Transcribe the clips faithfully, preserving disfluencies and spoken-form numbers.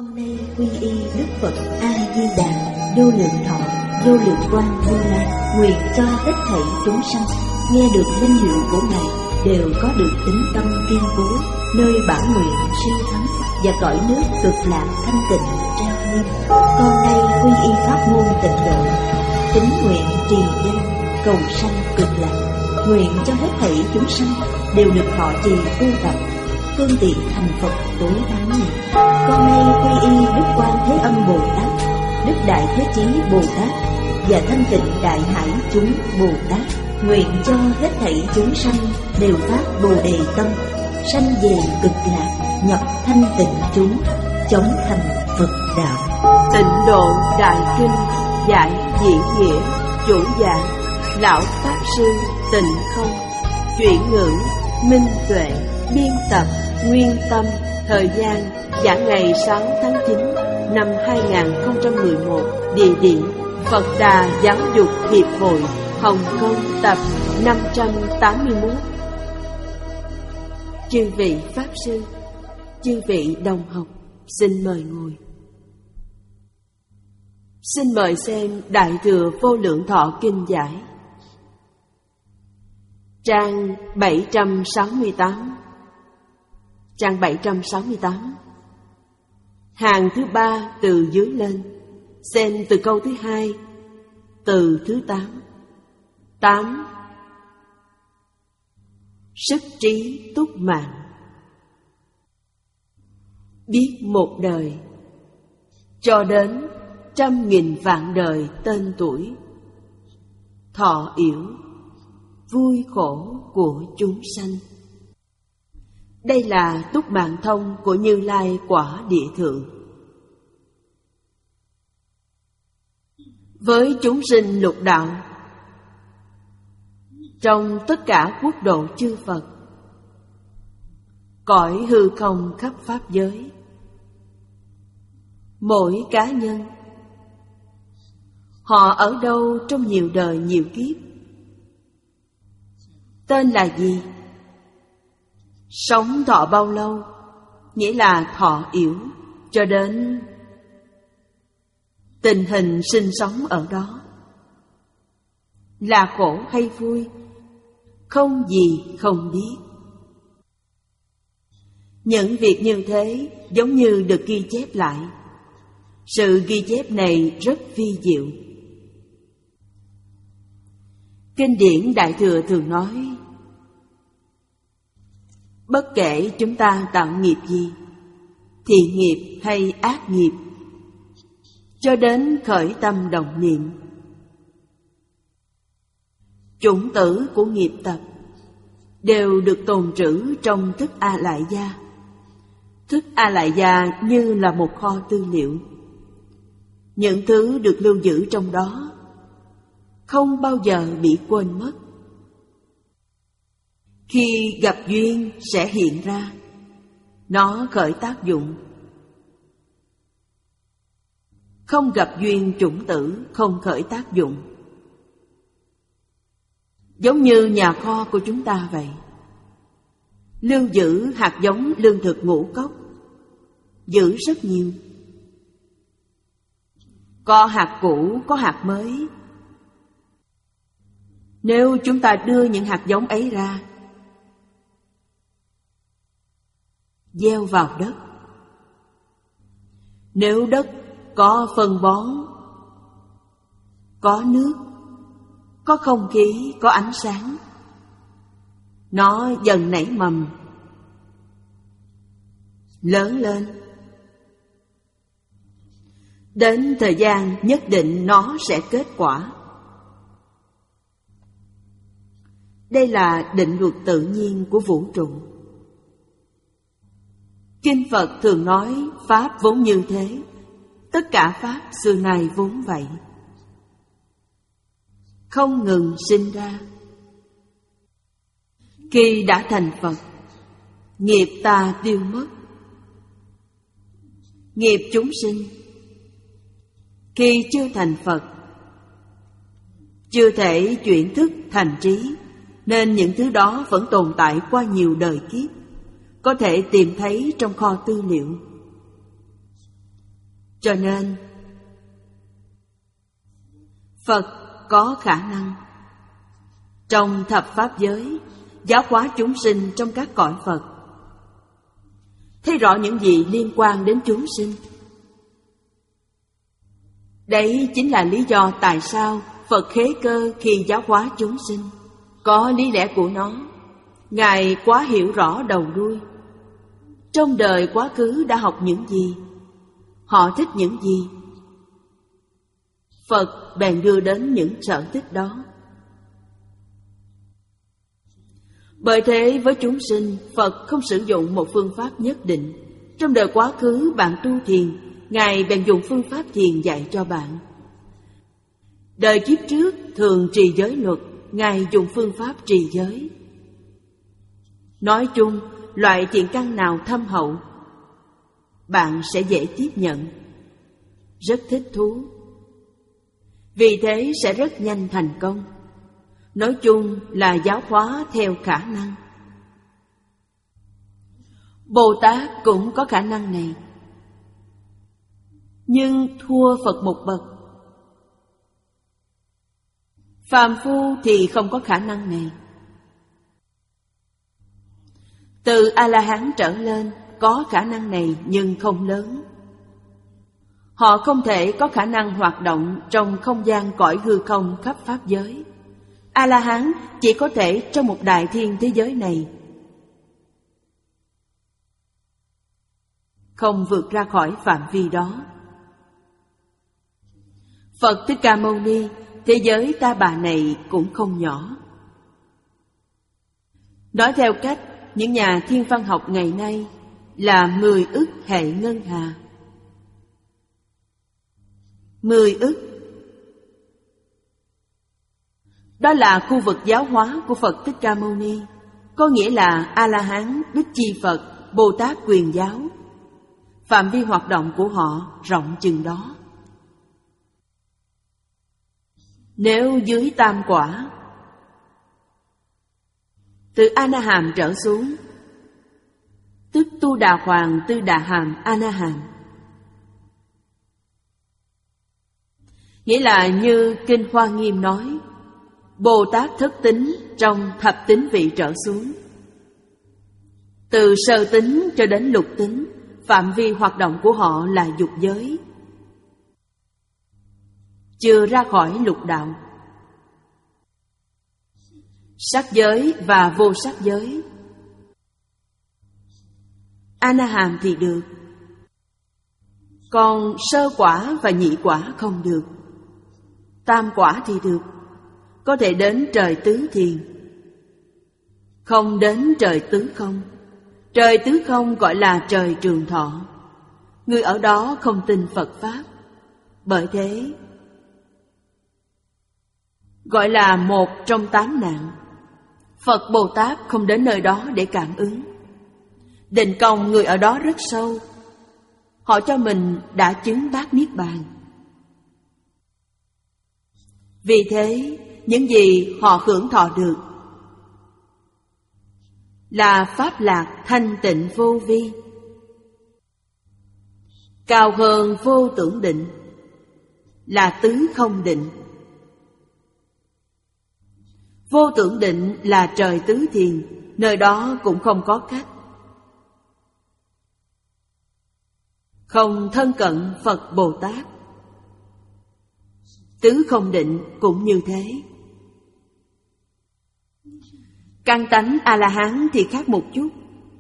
Con nay quy y Đức Phật A Di Đà, vô lượng thọ, vô lượng quang Như Lai, nguyện cho hết thảy chúng sanh nghe được danh hiệu của Ngài đều có được tín tâm kiên cố, nơi bản nguyện siêu thắng và cõi nước cực lạc thanh tịnh trang nghiêm. Con nay quy y pháp môn tịnh độ, tín nguyện trì danh cầu sanh cực lạc, nguyện cho hết thảy chúng sanh đều được thọ trì tu tập, phương tiện thành Phật tối thắng này. Con nay quy y Đức Quan Thế Âm Bồ Tát, Đức Đại Thế Chí Bồ Tát và Thanh Tịnh Đại Hải chúng Bồ Tát, nguyện cho hết thảy chúng sanh đều phát Bồ Đề tâm, sanh về cực lạc, nhập thanh tịnh chúng, chống thành Phật đạo. Tịnh Độ Đại Kinh giải diễn nghĩa, chủ giảng Lão Pháp Sư Tịnh Không, chuyển ngữ Minh Tuệ, biên tập Nguyên Tâm. Thời gian giảng ngày sáu tháng chín năm hai nghìn không trăm mười một. Địa điểm Phật Đà Giáo dục Hiệp hội, Hồng Kông, tập năm trăm tám mươi mốt. Chư vị Pháp Sư, chư vị đồng học, xin mời ngồi. Xin mời xem Đại Thừa Vô Lượng Thọ Kinh giải, trang bảy trăm sáu mươi tám. Trang bảy trăm sáu mươi tám, hàng thứ ba từ dưới lên, xem từ câu thứ hai, từ thứ tám. Tám. Sức trí túc mạng. Biết một đời, cho đến trăm nghìn vạn đời tên tuổi, thọ yểu, vui khổ của chúng sanh. Đây là túc mạng thông của Như Lai quả địa thượng. Với chúng sinh lục đạo, trong tất cả quốc độ chư Phật, cõi hư không khắp pháp giới, mỗi cá nhân, họ ở đâu trong nhiều đời nhiều kiếp, tên là gì, sống thọ bao lâu, nghĩa là thọ yểu, cho đến tình hình sinh sống ở đó, là khổ hay vui, không gì không biết. Những việc như thế giống như được ghi chép lại. Sự ghi chép này rất vi diệu. Kinh điển Đại Thừa thường nói, bất kể chúng ta tạo nghiệp gì, thiện nghiệp hay ác nghiệp, cho đến khởi tâm động niệm, chủng tử của nghiệp tập đều được tồn trữ trong thức A Lại Gia. Thức A Lại Gia như là một kho tư liệu. Những thứ được lưu giữ trong đó không bao giờ bị quên mất. Khi gặp duyên sẽ hiện ra, nó khởi tác dụng. Không gặp duyên chủng tử không khởi tác dụng. Giống như nhà kho của chúng ta vậy, lưu giữ hạt giống lương thực ngũ cốc, giữ rất nhiều. Có hạt cũ, có hạt mới. Nếu chúng ta đưa những hạt giống ấy ra, gieo vào đất, nếu đất có phân bón, có nước, có không khí, có ánh sáng, nó dần nảy mầm, lớn lên. Đến thời gian nhất định nó sẽ kết quả. Đây là định luật tự nhiên của vũ trụ. Kinh Phật thường nói Pháp vốn như thế, tất cả Pháp xưa nay vốn vậy, không ngừng sinh ra. Khi đã thành Phật, nghiệp ta tiêu mất. Nghiệp chúng sinh khi chưa thành Phật, chưa thể chuyển thức thành trí, nên những thứ đó vẫn tồn tại qua nhiều đời kiếp, có thể tìm thấy trong kho tư liệu. Cho nên Phật có khả năng trong thập pháp giới giáo hóa chúng sinh trong các cõi Phật. Thấy rõ những gì liên quan đến chúng sinh. Đấy chính là lý do tại sao Phật khế cơ khi giáo hóa chúng sinh. Có lý lẽ của nó. Ngài quá hiểu rõ đầu đuôi. Trong đời quá khứ đã học những gì, họ thích những gì, Phật bèn đưa đến những sở thích đó. Bởi thế với chúng sinh, Phật không sử dụng một phương pháp nhất định. Trong đời quá khứ bạn tu thiền, Ngài bèn dùng phương pháp thiền dạy cho bạn. Đời kiếp trước thường trì giới luật, Ngài dùng phương pháp trì giới. Nói chung, loại thiện căn nào thâm hậu, bạn sẽ dễ tiếp nhận, rất thích thú. Vì thế sẽ rất nhanh thành công. Nói chung là giáo hóa theo khả năng. Bồ Tát cũng có khả năng này, nhưng thua Phật một bậc. Phàm phu thì không có khả năng này. Từ A-la-hán trở lên có khả năng này nhưng không lớn. Họ không thể có khả năng hoạt động trong không gian cõi hư không khắp pháp giới. A-la-hán chỉ có thể trong một đại thiên thế giới này, không vượt ra khỏi phạm vi đó. Phật Thích Ca Mâu Ni, thế giới Ta Bà này cũng không nhỏ. Nói theo cách những nhà thiên văn học ngày nay là mười ức hệ ngân hà. Mười ức. Đó là khu vực giáo hóa của Phật Thích Ca Mâu Ni, có nghĩa là A-la-hán, Bích Chi Phật, Bồ Tát Quyền Giáo. Phạm vi hoạt động của họ rộng chừng đó. Nếu dưới tam quả, từ A-na-hàm trở xuống, tức Tu Đà Hoàng, Tư Đà Hàm, A-na-hàm, nghĩa là như Kinh Hoa Nghiêm nói, Bồ Tát thất tính trong thập tính vị trở xuống. Từ sơ tính cho đến lục tính, phạm vi hoạt động của họ là dục giới, chưa ra khỏi lục đạo. Sắc giới và vô sắc giới. A-na-hàm thì được, còn sơ quả và nhị quả không được. Tam quả thì được, có thể đến trời tứ thiền, không đến trời tứ không. Trời tứ không gọi là trời trường thọ. Người ở đó không tin Phật Pháp, bởi thế gọi là một trong tám nạn. Phật Bồ Tát không đến nơi đó để cảm ứng. Định công người ở đó rất sâu. Họ cho mình đã chứng bát niết bàn. Vì thế, những gì họ hưởng thọ được là pháp lạc thanh tịnh vô vi, cao hơn vô tưởng định, là tứ không định. Vô tưởng định là trời tứ thiền, nơi đó cũng không có cách. Không thân cận Phật Bồ Tát. Tứ không định cũng như thế. Căn tánh A-la-hán thì khác một chút.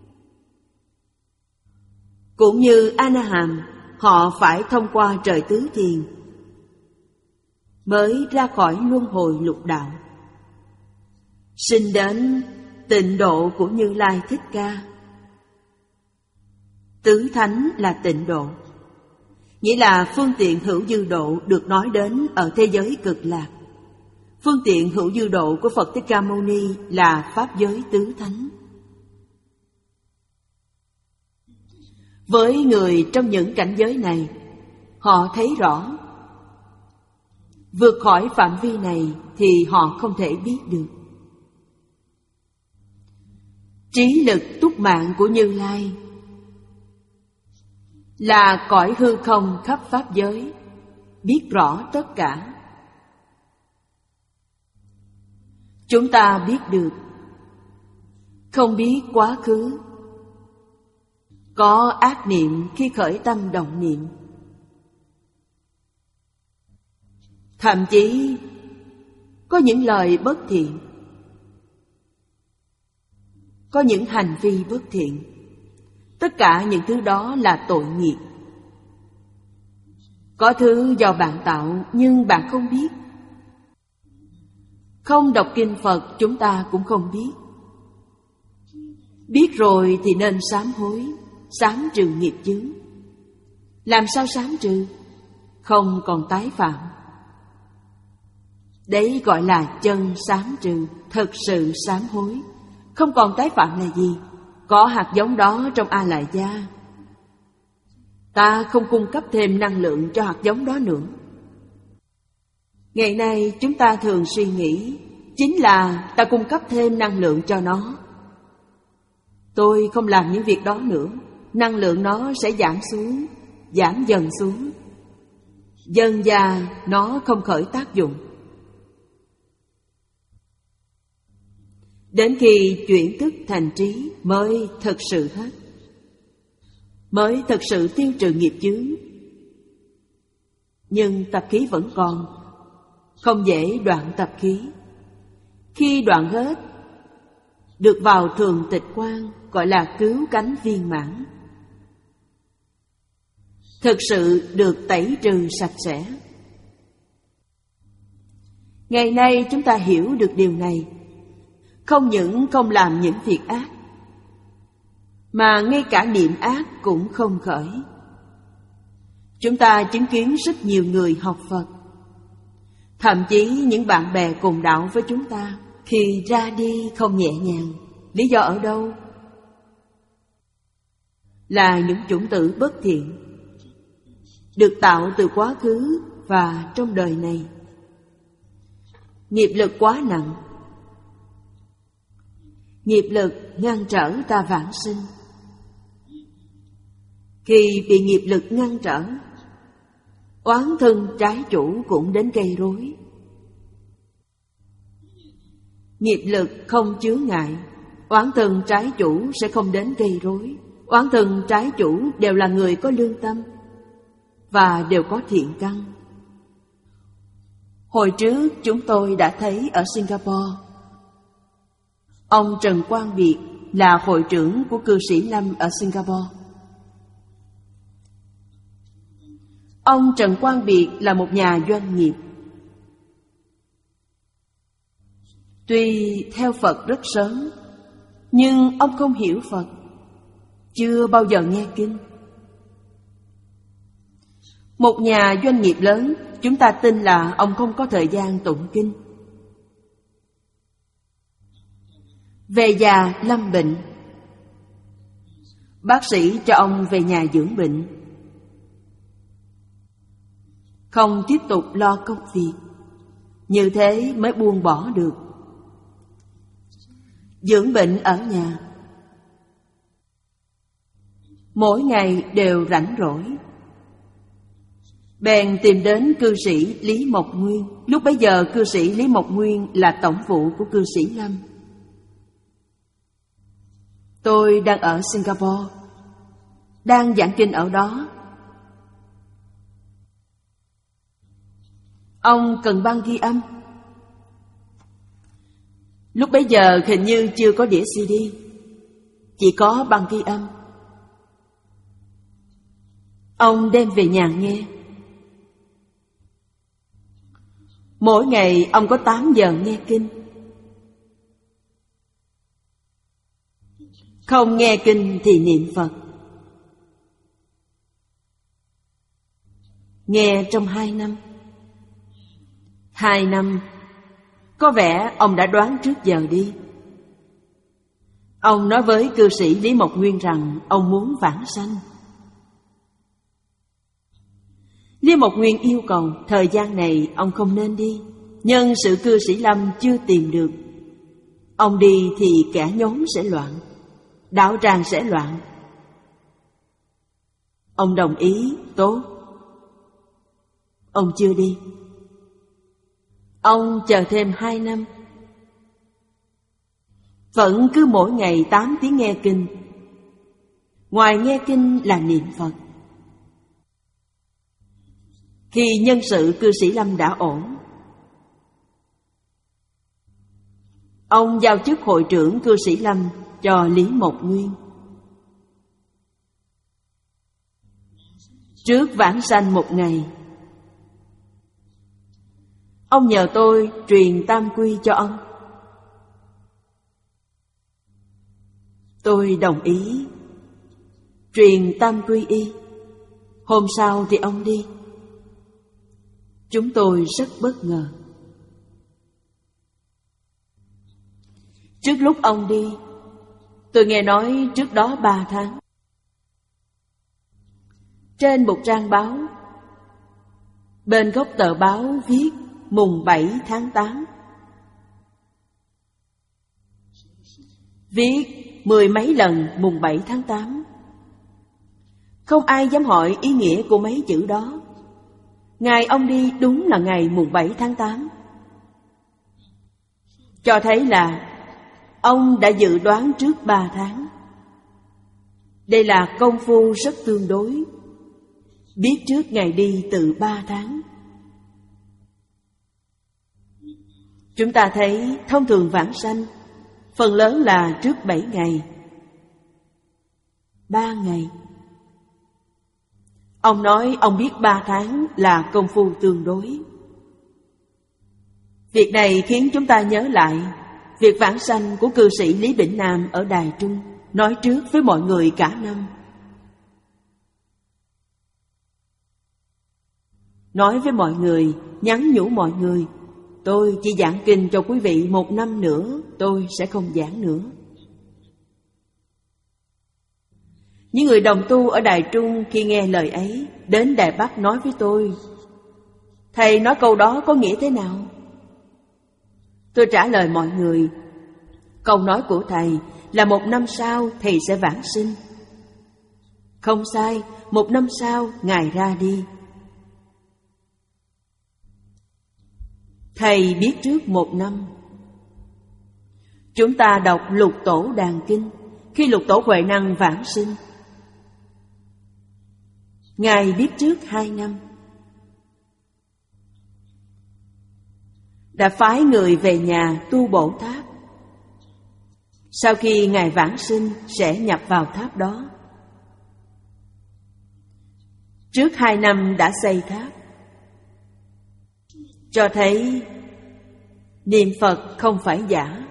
Cũng như A-na-hàm, họ phải thông qua trời tứ thiền mới ra khỏi luân hồi lục đạo, sinh đến tịnh độ của Như Lai Thích Ca. Tứ thánh là tịnh độ, nghĩa là phương tiện hữu dư độ được nói đến ở thế giới cực lạc. Phương tiện hữu dư độ của Phật Thích Ca Mâu Ni là pháp giới tứ thánh. Với người trong những cảnh giới này, họ thấy rõ. Vượt khỏi phạm vi này thì họ không thể biết được. Trí lực túc mạng của Như Lai là cõi hư không khắp pháp giới, biết rõ tất cả. Chúng ta biết được, không biết quá khứ. Có ác niệm khi khởi tâm động niệm. Thậm chí có những lời bất thiện, có những hành vi bất thiện. Tất cả những thứ đó là tội nghiệp. Có thứ do bạn tạo nhưng bạn không biết. Không đọc kinh Phật chúng ta cũng không biết. Biết rồi thì nên sám hối, sám trừ nghiệp chướng. Làm sao sám trừ? Không còn tái phạm. Đấy gọi là chân sám trừ, thật sự sám hối. Không còn tái phạm là gì? Có hạt giống đó trong A Lại Gia. Ta không cung cấp thêm năng lượng cho hạt giống đó nữa. Ngày nay chúng ta thường suy nghĩ chính là ta cung cấp thêm năng lượng cho nó. Tôi không làm những việc đó nữa, năng lượng nó sẽ giảm xuống, giảm dần xuống. Dần dà nó không khởi tác dụng. Đến khi chuyển thức thành trí mới thực sự hết, mới thực sự tiêu trừ nghiệp chướng. Nhưng tập khí vẫn còn, không dễ đoạn tập khí. Khi đoạn hết, được vào thường tịch quang, gọi là cứu cánh viên mãn. Thực sự được tẩy trừ sạch sẽ. Ngày nay chúng ta hiểu được điều này. Không những không làm những việc ác, mà ngay cả niệm ác cũng không khởi. Chúng ta chứng kiến rất nhiều người học Phật, thậm chí những bạn bè cùng đạo với chúng ta, khi ra đi không nhẹ nhàng. Lý do ở đâu? Là những chủng tử bất thiện, được tạo từ quá khứ và trong đời này. Nghiệp lực quá nặng, nghiệp lực ngăn trở ta vãng sinh. Khi bị nghiệp lực ngăn trở, oán thân trái chủ cũng đến gây rối. Nghiệp lực không chướng ngại, oán thân trái chủ sẽ không đến gây rối. Oán thân trái chủ đều là người có lương tâm và đều có thiện căn. Hồi trước chúng tôi đã thấy ở Singapore, ông Trần Quang Biệt là hội trưởng của cư sĩ Lâm ở Singapore. Ông Trần Quang Biệt là một nhà doanh nghiệp. Tuy theo Phật rất sớm, nhưng ông không hiểu Phật, chưa bao giờ nghe kinh. Một nhà doanh nghiệp lớn, chúng ta tin là ông không có thời gian tụng kinh. Về già lâm bệnh, bác sĩ cho ông về nhà dưỡng bệnh, không tiếp tục lo công việc. Như thế mới buông bỏ được. Dưỡng bệnh ở nhà, mỗi ngày đều rảnh rỗi, bèn tìm đến cư sĩ Lý Mộc Nguyên. Lúc bấy giờ cư sĩ Lý Mộc Nguyên là tổng vụ của cư sĩ Lâm. Tôi đang ở Singapore, đang giảng kinh ở đó. Ông cần băng ghi âm. Lúc bấy giờ hình như chưa có đĩa xê đê, chỉ có băng ghi âm. Ông đem về nhà nghe. Mỗi ngày ông có tám giờ nghe kinh. Không nghe kinh thì niệm Phật. Nghe trong hai năm. Hai năm, có vẻ ông đã đoán trước giờ đi. Ông nói với cư sĩ Lý Mộc Nguyên rằng ông muốn vãng sanh. Lý Mộc Nguyên yêu cầu thời gian này ông không nên đi, nhân sự cư sĩ Lâm chưa tìm được. Ông đi thì kẻ nhóm sẽ loạn, đạo tràng sẽ loạn. Ông đồng ý, tốt. Ông chưa đi. Ông chờ thêm hai năm. Vẫn cứ mỗi ngày tám tiếng nghe kinh. Ngoài nghe kinh là niệm Phật. Khi nhân sự cư sĩ Lâm đã ổn, ông giao chức hội trưởng cư sĩ Lâm cho Lý Mộc Nguyên. Trước vãng sanh một ngày, ông nhờ tôi truyền tam quy cho ông. Tôi đồng ý, truyền tam quy y. Hôm sau thì ông đi. Chúng tôi rất bất ngờ. Trước lúc ông đi, tôi nghe nói trước đó ba tháng, trên một trang báo, bên góc tờ báo viết mùng bảy tháng tám. Viết mười mấy lần mùng bảy tháng tám. Không ai dám hỏi ý nghĩa của mấy chữ đó. Ngày ông đi đúng là ngày mùng bảy tháng tám. Cho thấy là ông đã dự đoán trước ba tháng. Đây là công phu rất tương đối, biết trước ngày đi từ ba tháng. Chúng ta thấy thông thường vãng sanh phần lớn là trước bảy ngày, ba ngày. Ông nói ông biết ba tháng là công phu tương đối. Việc này khiến chúng ta nhớ lại việc vãng sanh của cư sĩ Lý Bỉnh Nam ở Đài Trung, nói trước với mọi người cả năm. Nói với mọi người, nhắn nhủ mọi người, tôi chỉ giảng kinh cho quý vị một năm nữa, tôi sẽ không giảng nữa. Những người đồng tu ở Đài Trung khi nghe lời ấy, đến Đài Bắc nói với tôi, thầy nói câu đó có nghĩa thế nào? Tôi trả lời mọi người, câu nói của thầy là một năm sau thầy sẽ vãng sinh. Không sai, một năm sau ngài ra đi. Thầy biết trước một năm. Chúng ta đọc Lục Tổ Đàn Kinh, khi Lục Tổ Huệ Năng vãng sinh, ngài biết trước hai năm. Đã phái người về nhà tu bổ tháp. Sau khi ngài vãng sinh sẽ nhập vào tháp đó. Trước hai năm đã xây tháp, cho thấy niệm Phật không phải giả.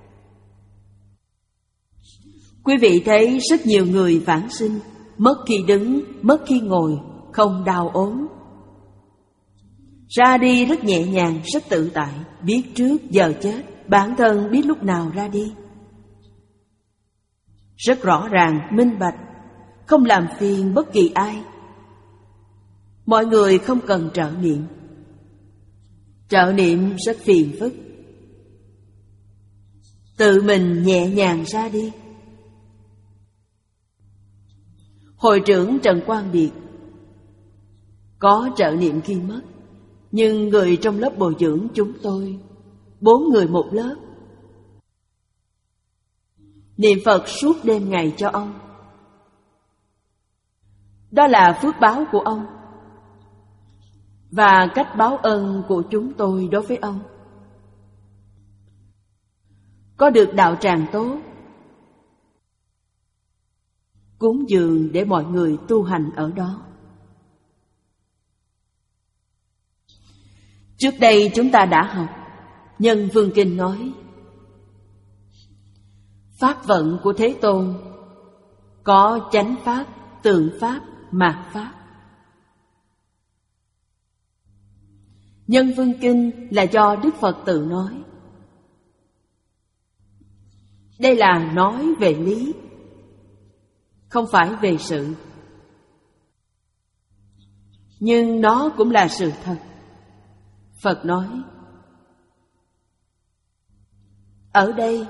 Quý vị thấy rất nhiều người vãng sinh, mất khi đứng, mất khi ngồi, không đau ốm. Ra đi rất nhẹ nhàng, rất tự tại, biết trước giờ chết, bản thân biết lúc nào ra đi. Rất rõ ràng, minh bạch, không làm phiền bất kỳ ai. Mọi người không cần trợ niệm. Trợ niệm rất phiền phức. Tự mình nhẹ nhàng ra đi. Hội trưởng Trần Quang Biệt có trợ niệm khi mất, nhưng người trong lớp bồi dưỡng chúng tôi, bốn người một lớp, niệm Phật suốt đêm ngày cho ông. Đó là phước báo của ông và cách báo ơn của chúng tôi đối với ông. Có được đạo tràng tốt, cúng dường để mọi người tu hành ở đó. Trước đây chúng ta đã học, Nhân Vương Kinh nói, pháp vận của Thế Tôn có chánh pháp, tượng pháp, mạt pháp. Nhân Vương Kinh là do Đức Phật tự nói. Đây là nói về lý, không phải về sự. Nhưng nó cũng là sự thật. Phật nói, ở đây,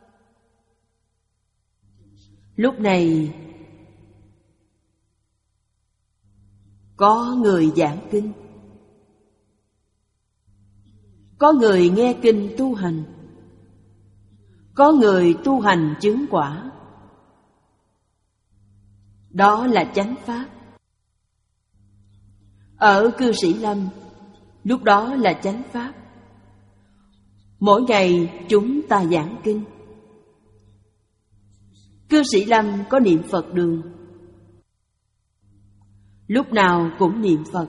lúc này, có người giảng kinh, có người nghe kinh tu hành, có người tu hành chứng quả. Đó là chánh pháp. Ở Cư Sĩ Lâm, lúc đó là chánh pháp. Mỗi ngày chúng ta giảng kinh. Cư Sĩ Lâm có niệm Phật đường, lúc nào cũng niệm Phật.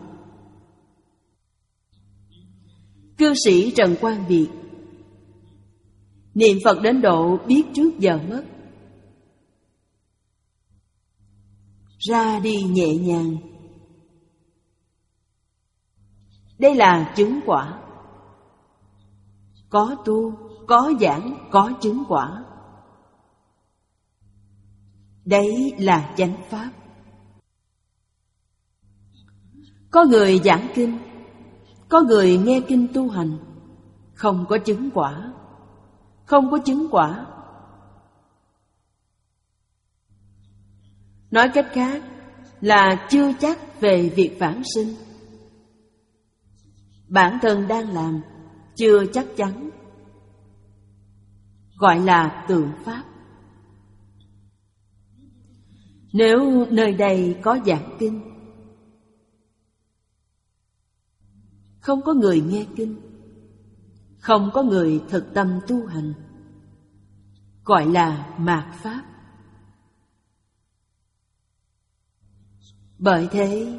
Cư sĩ Trần Quang Việt niệm Phật đến độ biết trước giờ mất, ra đi nhẹ nhàng. Đây là chứng quả. Có tu, có giảng, có chứng quả. Đấy là chánh pháp. Có người giảng kinh, có người nghe kinh tu hành, không có chứng quả. Không có chứng quả. Nói cách khác là chưa chắc về việc vãng sinh. Bản thân đang làm chưa chắc chắn, gọi là tượng pháp. Nếu nơi đây có giảng kinh, không có người nghe kinh, không có người thực tâm tu hành, gọi là mạt pháp. Bởi thế,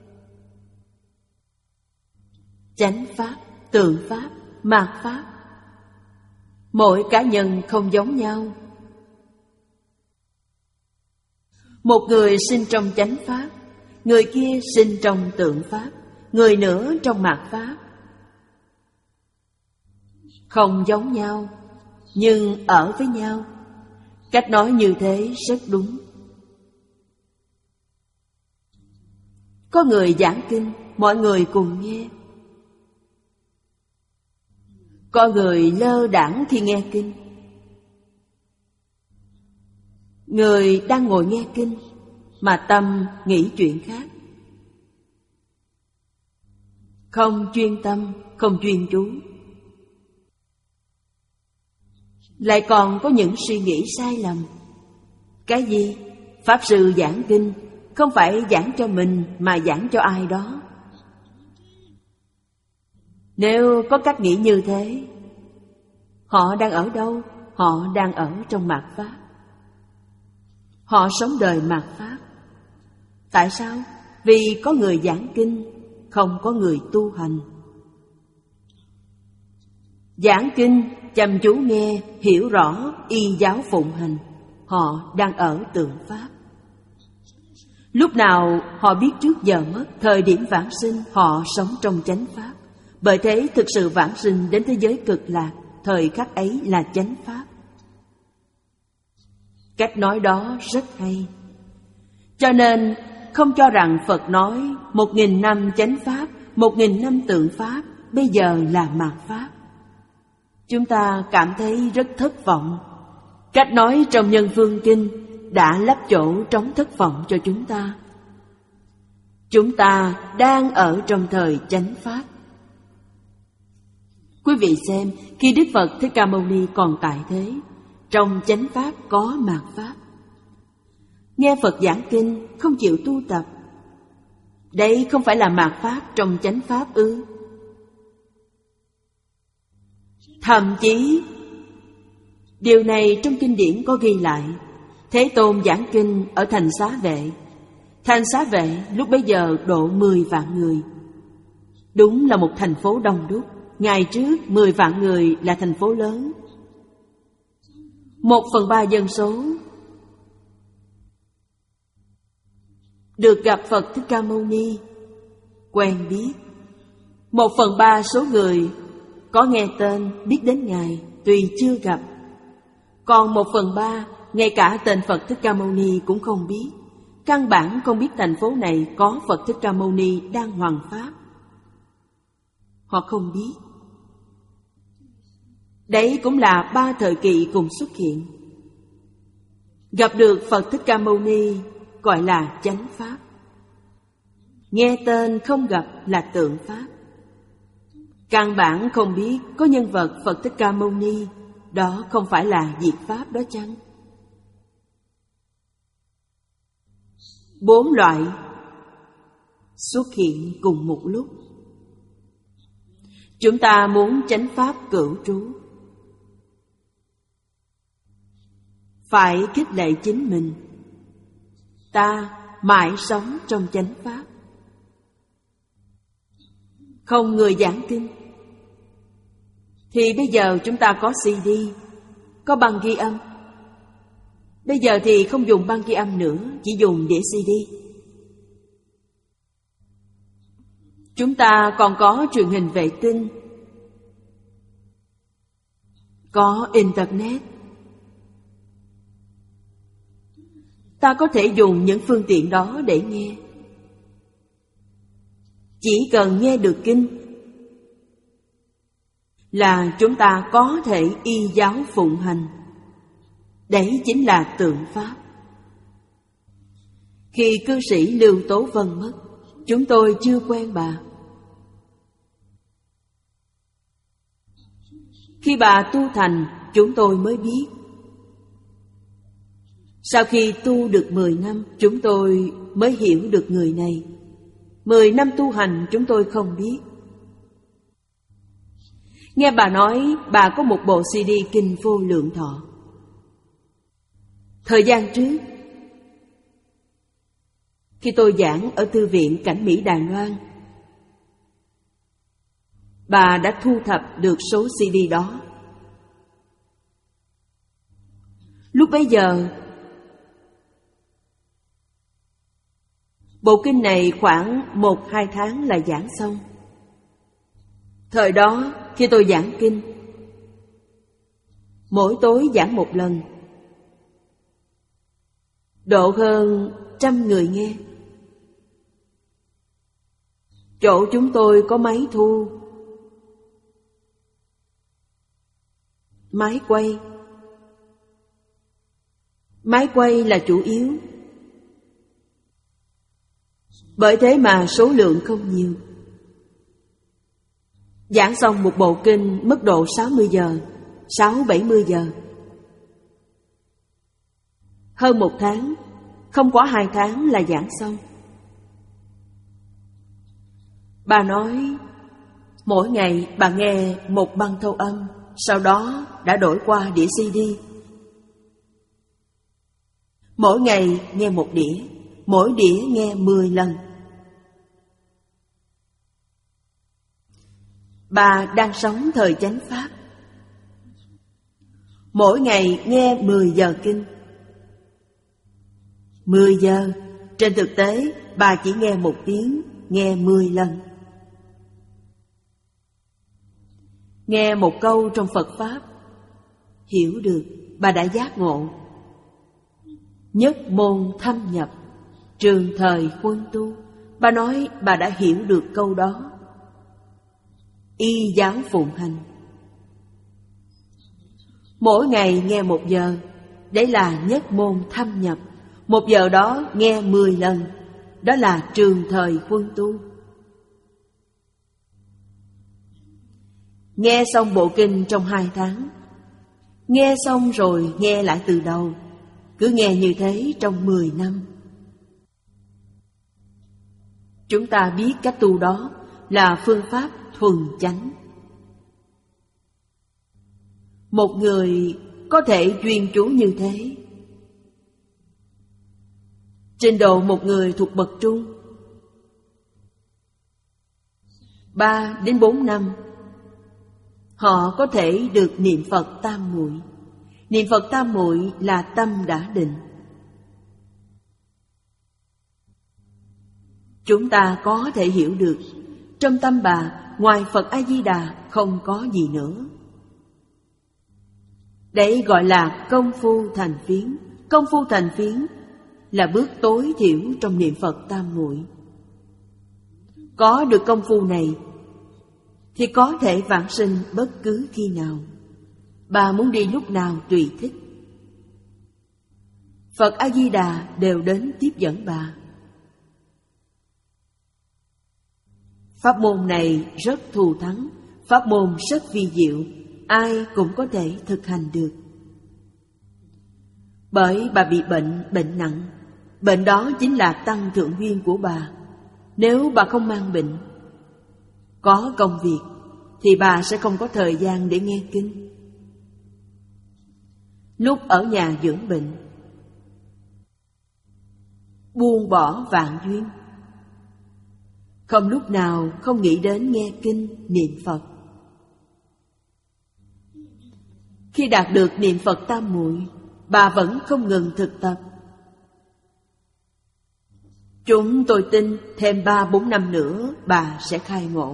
chánh pháp, tượng pháp, mạt pháp, mỗi cá nhân không giống nhau. Một người sinh trong chánh pháp, người kia sinh trong tượng pháp, người nữa trong mạt pháp. Không giống nhau, nhưng ở với nhau. Cách nói như thế rất đúng. Có người giảng kinh, mọi người cùng nghe. Có người lơ đãng khi nghe kinh. Người đang ngồi nghe kinh mà tâm nghĩ chuyện khác, không chuyên tâm, không chuyên chú. Lại còn có những suy nghĩ sai lầm. Cái gì? Pháp sư giảng kinh không phải giảng cho mình mà giảng cho ai đó. Nếu có cách nghĩ như thế, họ đang ở đâu? Họ đang ở trong mạt pháp. Họ sống đời mạt pháp. Tại sao? Vì có người giảng kinh, không có người tu hành. Giảng kinh, chăm chú nghe, hiểu rõ, y giáo phụng hành. Họ đang ở tượng pháp. Lúc nào họ biết trước giờ mất, thời điểm vãng sinh, họ sống trong chánh pháp. Bởi thế thực sự vãng sinh đến thế giới cực lạc, thời khắc ấy là chánh pháp. Cách nói đó rất hay. Cho nên không cho rằng Phật nói một nghìn năm chánh pháp, một nghìn năm tượng pháp, bây giờ là mạt pháp. Chúng ta cảm thấy rất thất vọng. Cách nói trong Nhân Phương Kinh đã lấp chỗ trống thất vọng cho chúng ta. Chúng ta đang ở trong thời chánh pháp. Quý vị xem, khi Đức Phật Thích Ca Mâu Ni còn tại thế, trong chánh pháp có mạt pháp. Nghe Phật giảng kinh, không chịu tu tập. Đây không phải là mạt pháp trong chánh pháp ư? Thậm chí, điều này trong kinh điển có ghi lại. Thế Tôn giảng kinh ở thành Xá Vệ. Thành Xá Vệ lúc bấy giờ độ mười vạn người. Đúng là một thành phố đông đúc. Ngày trước mười vạn người là thành phố lớn. Một phần ba dân số được gặp Phật Thích Ca Mâu Ni, quen biết. Một phần ba số người có nghe tên, biết đến Ngài, tuy chưa gặp. Còn một phần ba, ngay cả tên Phật Thích Ca Mâu Ni cũng không biết. Căn bản không biết thành phố này có Phật Thích Ca Mâu Ni đang hoằng pháp. Họ không biết. Đấy cũng là ba thời kỳ cùng xuất hiện. Gặp được Phật Thích Ca Mâu Ni gọi là chánh pháp. nghe tên không gặp là tượng Pháp. Căn bản không biết có nhân vật Phật Thích Ca Mâu Ni, đó không phải là diệt Pháp đó chăng? Bốn loại xuất hiện cùng một lúc. Chúng ta muốn chánh Pháp cửu trú, phải khích lệ chính mình. Ta mãi sống trong chánh Pháp. Không người giảng kinh thì bây giờ chúng ta có xê đê, có băng ghi âm. Bây giờ thì không dùng băng ghi âm nữa, chỉ dùng đĩa xê đê. Chúng ta còn có truyền hình vệ tinh, có Internet. Ta có thể dùng những phương tiện đó để nghe. Chỉ cần nghe được kinh là chúng ta có thể y giáo phụng hành. Đấy chính là tượng Pháp. Khi cư sĩ Lưu Tố Vân mất, chúng tôi chưa quen bà. Khi bà tu thành, chúng tôi mới biết. Sau khi tu được mười năm, chúng tôi mới hiểu được người này. Mười năm tu hành chúng tôi không biết. Nghe bà nói bà có một bộ xê đê Kinh Vô Lượng Thọ. Thời gian trước, khi tôi giảng ở Thư viện Cảnh Mỹ Đài Loan, bà đã thu thập được số xê đê đó. Lúc bấy giờ, bộ kinh này khoảng một hai tháng là giảng xong. Thời đó, khi tôi giảng kinh, mỗi tối giảng một lần, độ hơn trăm người nghe. Chỗ chúng tôi có máy thu, máy quay. Máy quay là chủ yếu. Bởi thế mà số lượng không nhiều. Giảng xong một bộ kinh mất độ sáu mươi giờ, sáu bảy mươi giờ. Hơn một tháng, không quá hai tháng là giảng xong. Bà nói, mỗi ngày bà nghe một băng thâu âm, sau đó đã đổi qua đĩa xê đê. Mỗi ngày nghe một đĩa, mỗi đĩa nghe mười lần. Bà đang sống thời chánh Pháp. Mỗi ngày nghe mười giờ kinh. Mười giờ, trên thực tế bà chỉ nghe một tiếng, nghe mười lần. Nghe một câu trong Phật Pháp, hiểu được, bà đã giác ngộ. Nhất môn thâm nhập, trường thời quân tu. Bà nói bà đã hiểu được câu đó. Y giáo phụng hành. Mỗi ngày nghe một giờ, đấy là nhất môn thâm nhập. Một giờ đó nghe mười lần, đó là trường thời quân tu. Nghe xong bộ kinh trong hai tháng. Nghe xong rồi nghe lại từ đầu. Cứ nghe như thế trong mười năm. Chúng ta biết cách tu đó là phương pháp thuần chánh. Một người có thể chuyên chú như thế. Trình độ một người thuộc bậc trung, ba đến bốn năm, họ có thể được niệm Phật tam muội. Niệm Phật tam muội là tâm đã định. Chúng ta có thể hiểu được, trong tâm bà, ngoài Phật A-di-đà không có gì nữa. Đấy gọi là công phu thành phiến. Công phu thành phiến là bước tối thiểu trong niệm Phật tam muội. Có được công phu này thì có thể vãng sinh bất cứ khi nào. Bà muốn đi lúc nào tùy thích. Phật A-di-đà đều đến tiếp dẫn bà. Pháp môn này rất thù thắng, pháp môn rất vi diệu, ai cũng có thể thực hành được. Bởi bà bị bệnh, bệnh nặng. Bệnh đó chính là tăng thượng duyên của bà. Nếu bà không mang bệnh, có công việc, thì bà sẽ không có thời gian để nghe kinh. Lúc ở nhà dưỡng bệnh, buông bỏ vạn duyên, không lúc nào không nghĩ đến nghe kinh, niệm Phật. Khi đạt được niệm Phật tam muội, bà vẫn không ngừng thực tập. Chúng tôi tin thêm ba bốn năm nữa bà sẽ khai ngộ.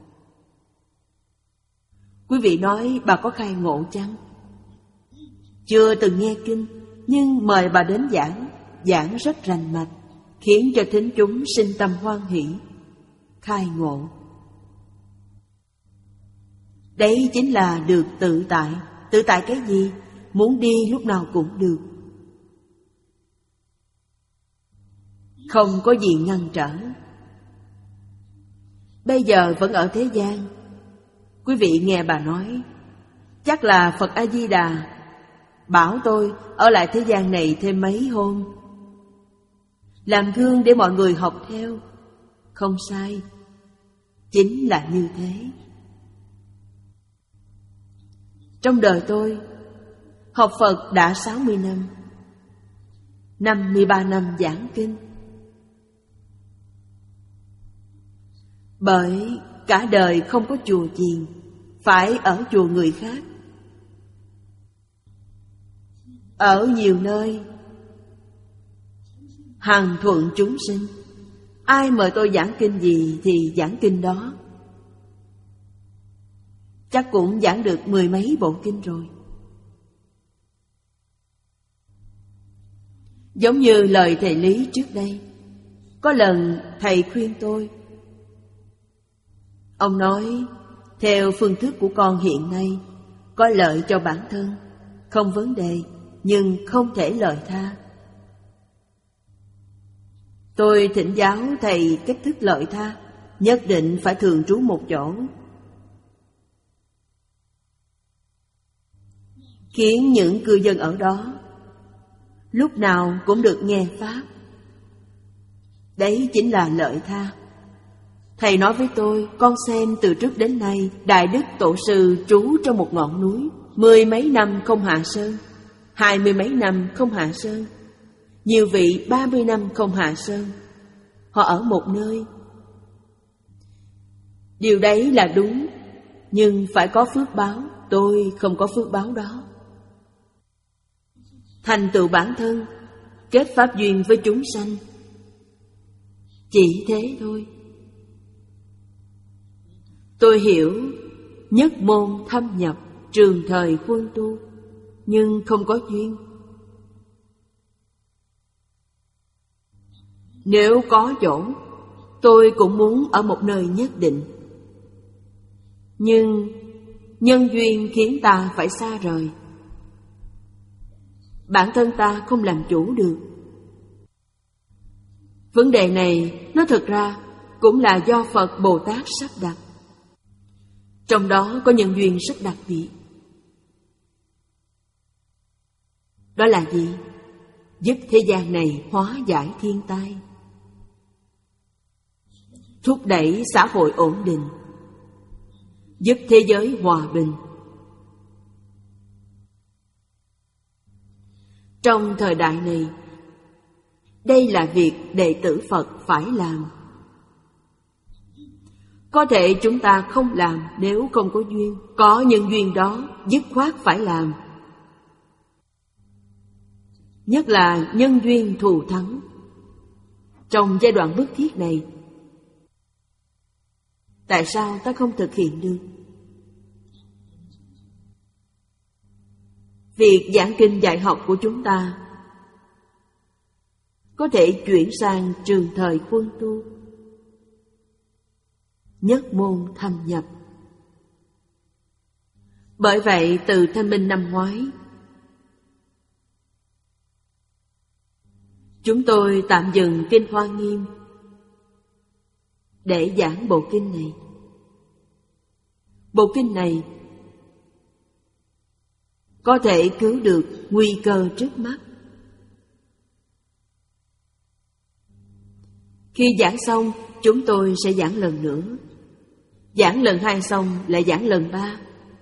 Quý vị nói bà có khai ngộ chăng? Chưa từng nghe kinh, nhưng mời bà đến giảng, giảng rất rành mạch, khiến cho thính chúng sinh tâm hoan hỷ, khai ngộ. Đấy chính là được tự tại. Tự tại cái gì? Muốn đi lúc nào cũng được, không có gì ngăn trở. Bây giờ vẫn ở thế gian. Quý vị nghe bà nói, chắc là Phật A-di-đà bảo tôi ở lại thế gian này thêm mấy hôm, làm gương để mọi người học theo. Không sai, chính là như thế. Trong đời tôi, học Phật đã sáu mươi năm, năm mươi ba năm giảng kinh. Bởi cả đời không có chùa chiền, phải ở chùa người khác. Ở nhiều nơi, hằng thuận chúng sinh. Ai mời tôi giảng kinh gì thì giảng kinh đó. Chắc cũng giảng được mười mấy bộ kinh rồi. Giống như lời thầy Lý trước đây. Có lần thầy khuyên tôi. Ông nói, theo phương thức của con hiện nay, có lợi cho bản thân, không vấn đề, nhưng không thể lợi tha. Tôi thỉnh giáo thầy cách thức lợi tha, nhất định phải thường trú một chỗ, khiến những cư dân ở đó lúc nào cũng được nghe Pháp. Đấy chính là lợi tha. Thầy nói với tôi, con xem từ trước đến nay, Đại Đức Tổ Sư trú trong một ngọn núi, mười mấy năm không hạ sơn, hai mươi mấy năm không hạ sơn, nhiều vị ba mươi năm không hạ sơn. Họ ở một nơi. Điều đấy là đúng, nhưng phải có phước báo. Tôi không có phước báo đó. Thành tựu bản thân, kết pháp duyên với chúng sanh, chỉ thế thôi. Tôi hiểu nhất môn thâm nhập, trường thời quân tu, nhưng không có duyên. Nếu có chỗ, tôi cũng muốn ở một nơi nhất định. Nhưng nhân duyên khiến ta phải xa rời. Bản thân ta không làm chủ được. Vấn đề này nó thực ra cũng là do Phật Bồ Tát sắp đặt. Trong đó có nhân duyên rất đặc biệt. Đó là gì? Giúp thế gian này hóa giải thiên tai, thúc đẩy xã hội ổn định, giúp thế giới hòa bình. Trong thời đại này, đây là việc đệ tử Phật phải làm. Có thể chúng ta không làm nếu không có duyên. Có nhân duyên đó, dứt khoát phải làm. Nhất là nhân duyên thù thắng. Trong giai đoạn bức thiết này, tại sao ta không thực hiện được? Việc giảng kinh dạy học của chúng ta có thể chuyển sang trường thời quân tu, nhất môn thâm nhập. Bởi vậy từ Thanh Minh năm ngoái, chúng tôi tạm dừng kinh Hoa Nghiêm, để giảng bộ kinh này. Bộ kinh này có thể cứu được nguy cơ trước mắt. Khi giảng xong, chúng tôi sẽ giảng lần nữa. Giảng lần hai xong lại giảng lần ba.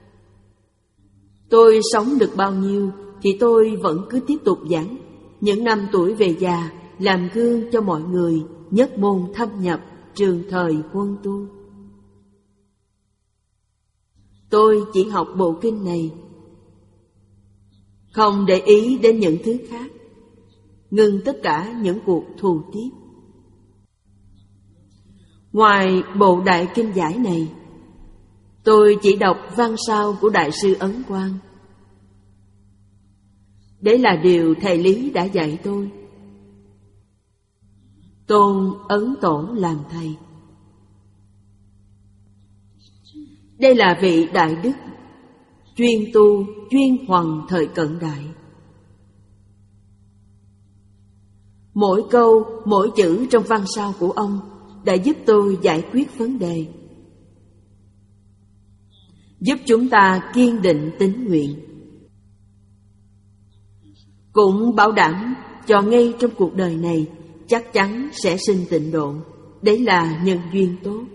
Tôi sống được bao nhiêu thì tôi vẫn cứ tiếp tục giảng. Những năm tuổi về già, làm gương cho mọi người nhất môn thâm nhập, trường thời huân tu. Tôi chỉ học bộ kinh này, không để ý đến những thứ khác, ngừng tất cả những cuộc thù tiếp. Ngoài bộ đại kinh giải này, tôi chỉ đọc văn sao của Đại sư Ấn Quang. Đấy là điều thầy Lý đã dạy tôi. Tôn Ấn Tổ làm thầy. Đây là vị đại đức chuyên tu, chuyên hoằng thời cận đại. Mỗi câu, mỗi chữ trong văn sao của ông đã giúp tôi giải quyết vấn đề, giúp chúng ta kiên định tín nguyện, cũng bảo đảm cho ngay trong cuộc đời này chắc chắn sẽ sinh tịnh độ. Đấy là nhân duyên tốt.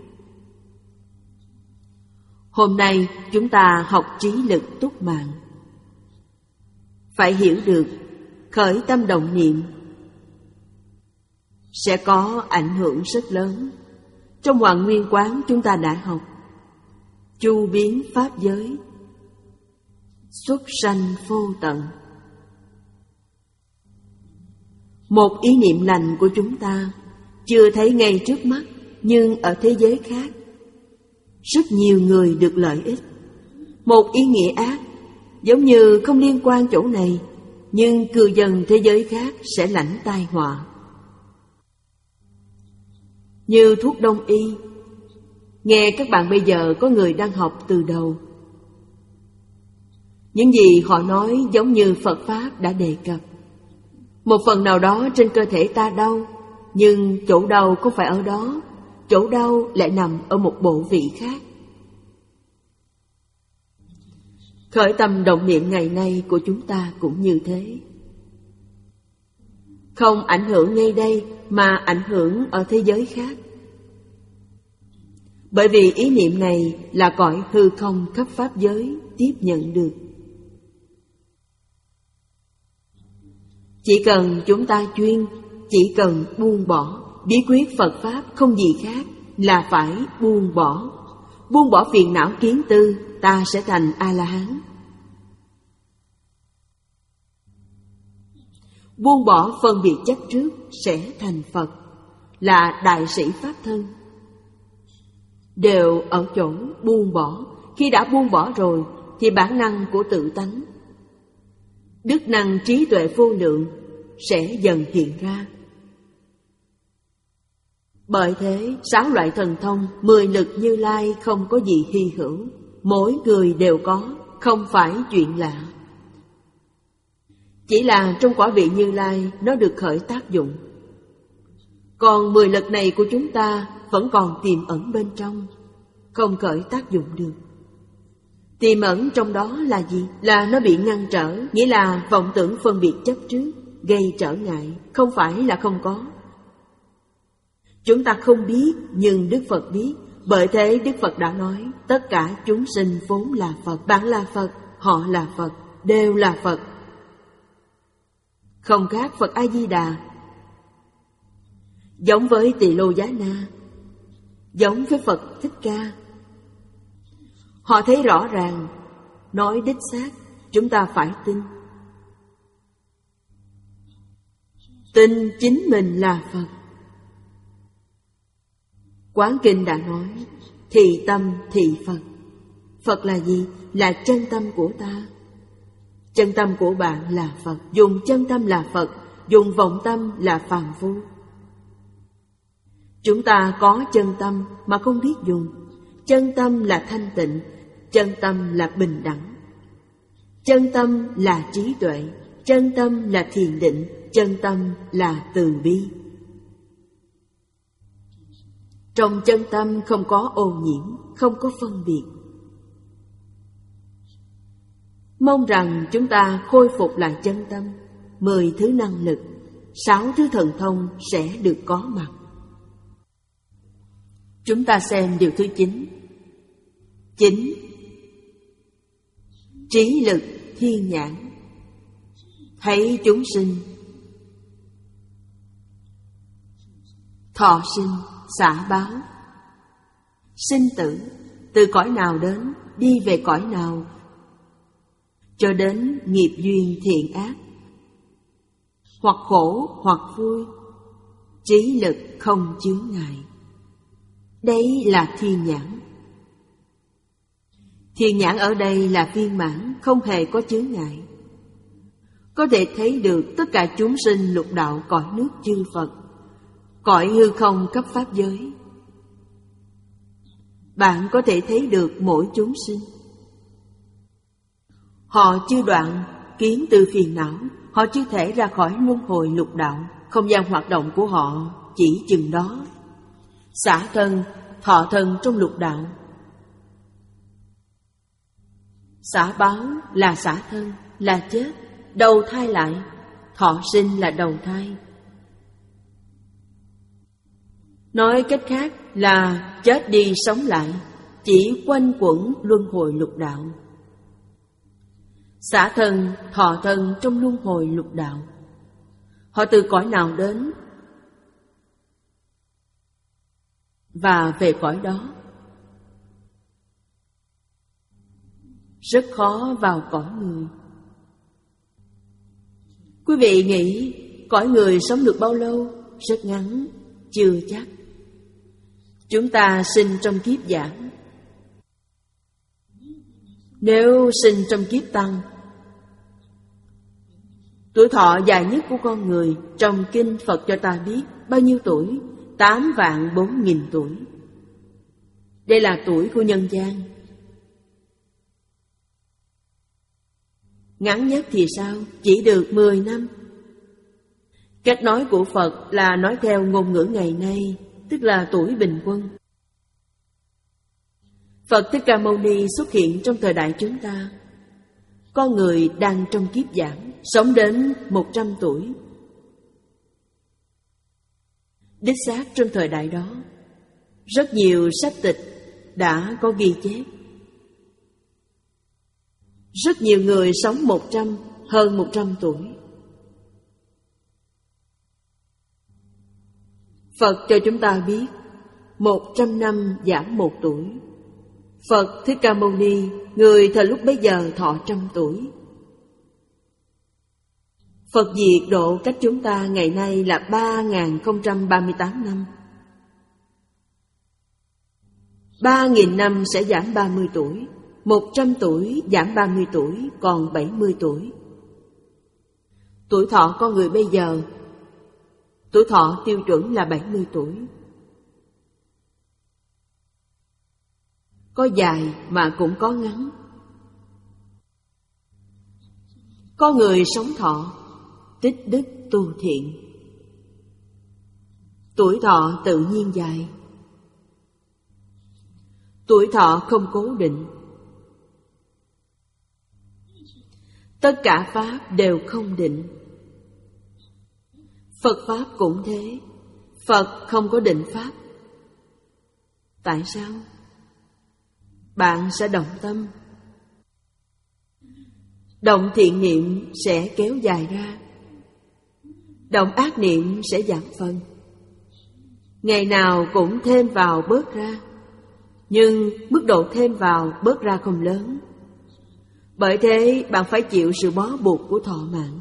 Hôm nay chúng ta học trí lực túc mạng. Phải hiểu được khởi tâm động niệm sẽ có ảnh hưởng rất lớn. Trong Hoàng Nguyên Quán chúng ta đã học chu biến pháp giới, xuất sanh vô tận. Một ý niệm lành của chúng ta chưa thấy ngay trước mắt, nhưng ở thế giới khác rất nhiều người được lợi ích. Một ý nghĩa ác giống như không liên quan chỗ này, nhưng cư dân thế giới khác sẽ lãnh tai họa. Như thuốc đông y, nghe các bạn bây giờ có người đang học từ đầu. Những gì họ nói giống như Phật Pháp đã đề cập. Một phần nào đó trên cơ thể ta đau, nhưng chỗ đau không phải ở đó, chỗ đau lại nằm ở một bộ vị khác. Khởi tâm động niệm ngày nay của chúng ta cũng như thế. Không ảnh hưởng ngay đây mà ảnh hưởng ở thế giới khác. Bởi vì ý niệm này là cõi hư không khắp pháp giới tiếp nhận được. Chỉ cần chúng ta chuyên, chỉ cần buông bỏ, bí quyết Phật Pháp không gì khác là phải buông bỏ. Buông bỏ phiền não kiến tư, ta sẽ thành A-la-hán. Buông bỏ phân biệt chấp trước sẽ thành Phật, là đại sĩ Pháp thân. Đều ở chỗ buông bỏ. Khi đã buông bỏ rồi thì bản năng của tự tánh, đức năng trí tuệ vô lượng sẽ dần hiện ra. Bởi thế, sáu loại thần thông, mười lực Như Lai không có gì hy hữu. Mỗi người đều có, không phải chuyện lạ. Chỉ là trong quả vị Như Lai nó được khởi tác dụng. Còn mười lực này của chúng ta vẫn còn tiềm ẩn bên trong, không khởi tác dụng được. Tiềm ẩn trong đó là gì? Là nó bị ngăn trở, nghĩa là vọng tưởng phân biệt chấp trước, gây trở ngại, không phải là không có. Chúng ta không biết, nhưng Đức Phật biết. Bởi thế Đức Phật đã nói, tất cả chúng sinh vốn là Phật. Bạn là Phật, họ là Phật, đều là Phật. Không khác Phật A-di-đà. Giống với Tỳ Lô Giá Na, giống với Phật Thích Ca. Họ thấy rõ ràng, nói đích xác, chúng ta phải tin. Tin chính mình là Phật. Quán Kinh đã nói, thì tâm thì Phật. Phật là gì? Là chân tâm của ta. Chân tâm của bạn là Phật. Dùng chân tâm là Phật, dùng vọng tâm là phàm phu. Chúng ta có chân tâm mà không biết dùng. Chân tâm là thanh tịnh, chân tâm là bình đẳng, chân tâm là trí tuệ, chân tâm là thiền định, chân tâm là từ bi. Trong chân tâm không có ô nhiễm, không có phân biệt. Mong rằng chúng ta khôi phục lại chân tâm, mười thứ năng lực, sáu thứ thần thông sẽ được có mặt. Chúng ta xem điều thứ chín. Chín, trí lực thiên nhãn, thấy chúng sinh, thọ sinh, xả báo, sinh tử, từ cõi nào đến, đi về cõi nào, cho đến nghiệp duyên thiện ác, hoặc khổ hoặc vui, trí lực không chướng ngại. Đây là thiên nhãn. Thiên nhãn ở đây là viên mãn, không hề có chướng ngại. Có thể thấy được tất cả chúng sinh lục đạo cõi nước chư Phật, cõi hư không cấp pháp giới. Bạn có thể thấy được mỗi chúng sinh. Họ chưa đoạn kiến tư phiền não, họ chưa thể ra khỏi luân hồi lục đạo. Không gian hoạt động của họ chỉ chừng đó. Xả thân, thọ thân trong lục đạo. Xả báo là xả thân, là chết. Đầu thai lại, thọ sinh là đầu thai. Nói cách khác là chết đi sống lại, chỉ quanh quẩn luân hồi lục đạo. Xả thân, thọ thân trong luân hồi lục đạo. Họ từ cõi nào đến và về cõi đó. Rất khó vào cõi người. Quý vị nghĩ cõi người sống được bao lâu? Rất ngắn, chưa chắc. Chúng ta sinh trong kiếp giảm. Nếu sinh trong kiếp tăng, tuổi thọ dài nhất của con người trong kinh Phật cho ta biết bao nhiêu tuổi? Tám vạn bốn nghìn tuổi. Đây là tuổi của nhân gian. Ngắn nhất thì sao? Chỉ được mười năm. Cách nói của Phật là nói theo ngôn ngữ ngày nay, tức là tuổi bình quân. Phật Thích Ca Mâu Ni xuất hiện trong thời đại chúng ta. Con người đang trong kiếp giảm, sống đến một trăm tuổi. Đích xác trong thời đại đó, rất nhiều sách tịch đã có ghi chép. Rất nhiều người sống một trăm, hơn một trăm tuổi. Phật cho chúng ta biết, một trăm năm giảm một tuổi. Phật Thích Ca Mâu Ni, người thời lúc bấy giờ thọ trăm tuổi. Phật diệt độ cách chúng ta ngày nay là ba nghìn không trăm ba mươi tám năm. Ba nghìn năm sẽ giảm ba mươi tuổi. Một trăm tuổi giảm ba mươi tuổi, còn bảy mươi tuổi. Tuổi thọ con người bây giờ, tuổi thọ tiêu chuẩn là bảy mươi tuổi. Có dài mà cũng có ngắn. Có người sống thọ, tích đức tu thiện, tuổi thọ tự nhiên dài. Tuổi thọ không cố định. Tất cả pháp đều không định. Phật pháp cũng thế. Phật không có định pháp. Tại sao? Bạn sẽ động tâm. Động thiện niệm sẽ kéo dài ra. Động ác niệm sẽ giảm phân. Ngày nào cũng thêm vào bớt ra. Nhưng mức độ thêm vào bớt ra không lớn. Bởi thế bạn phải chịu sự bó buộc của thọ mạng.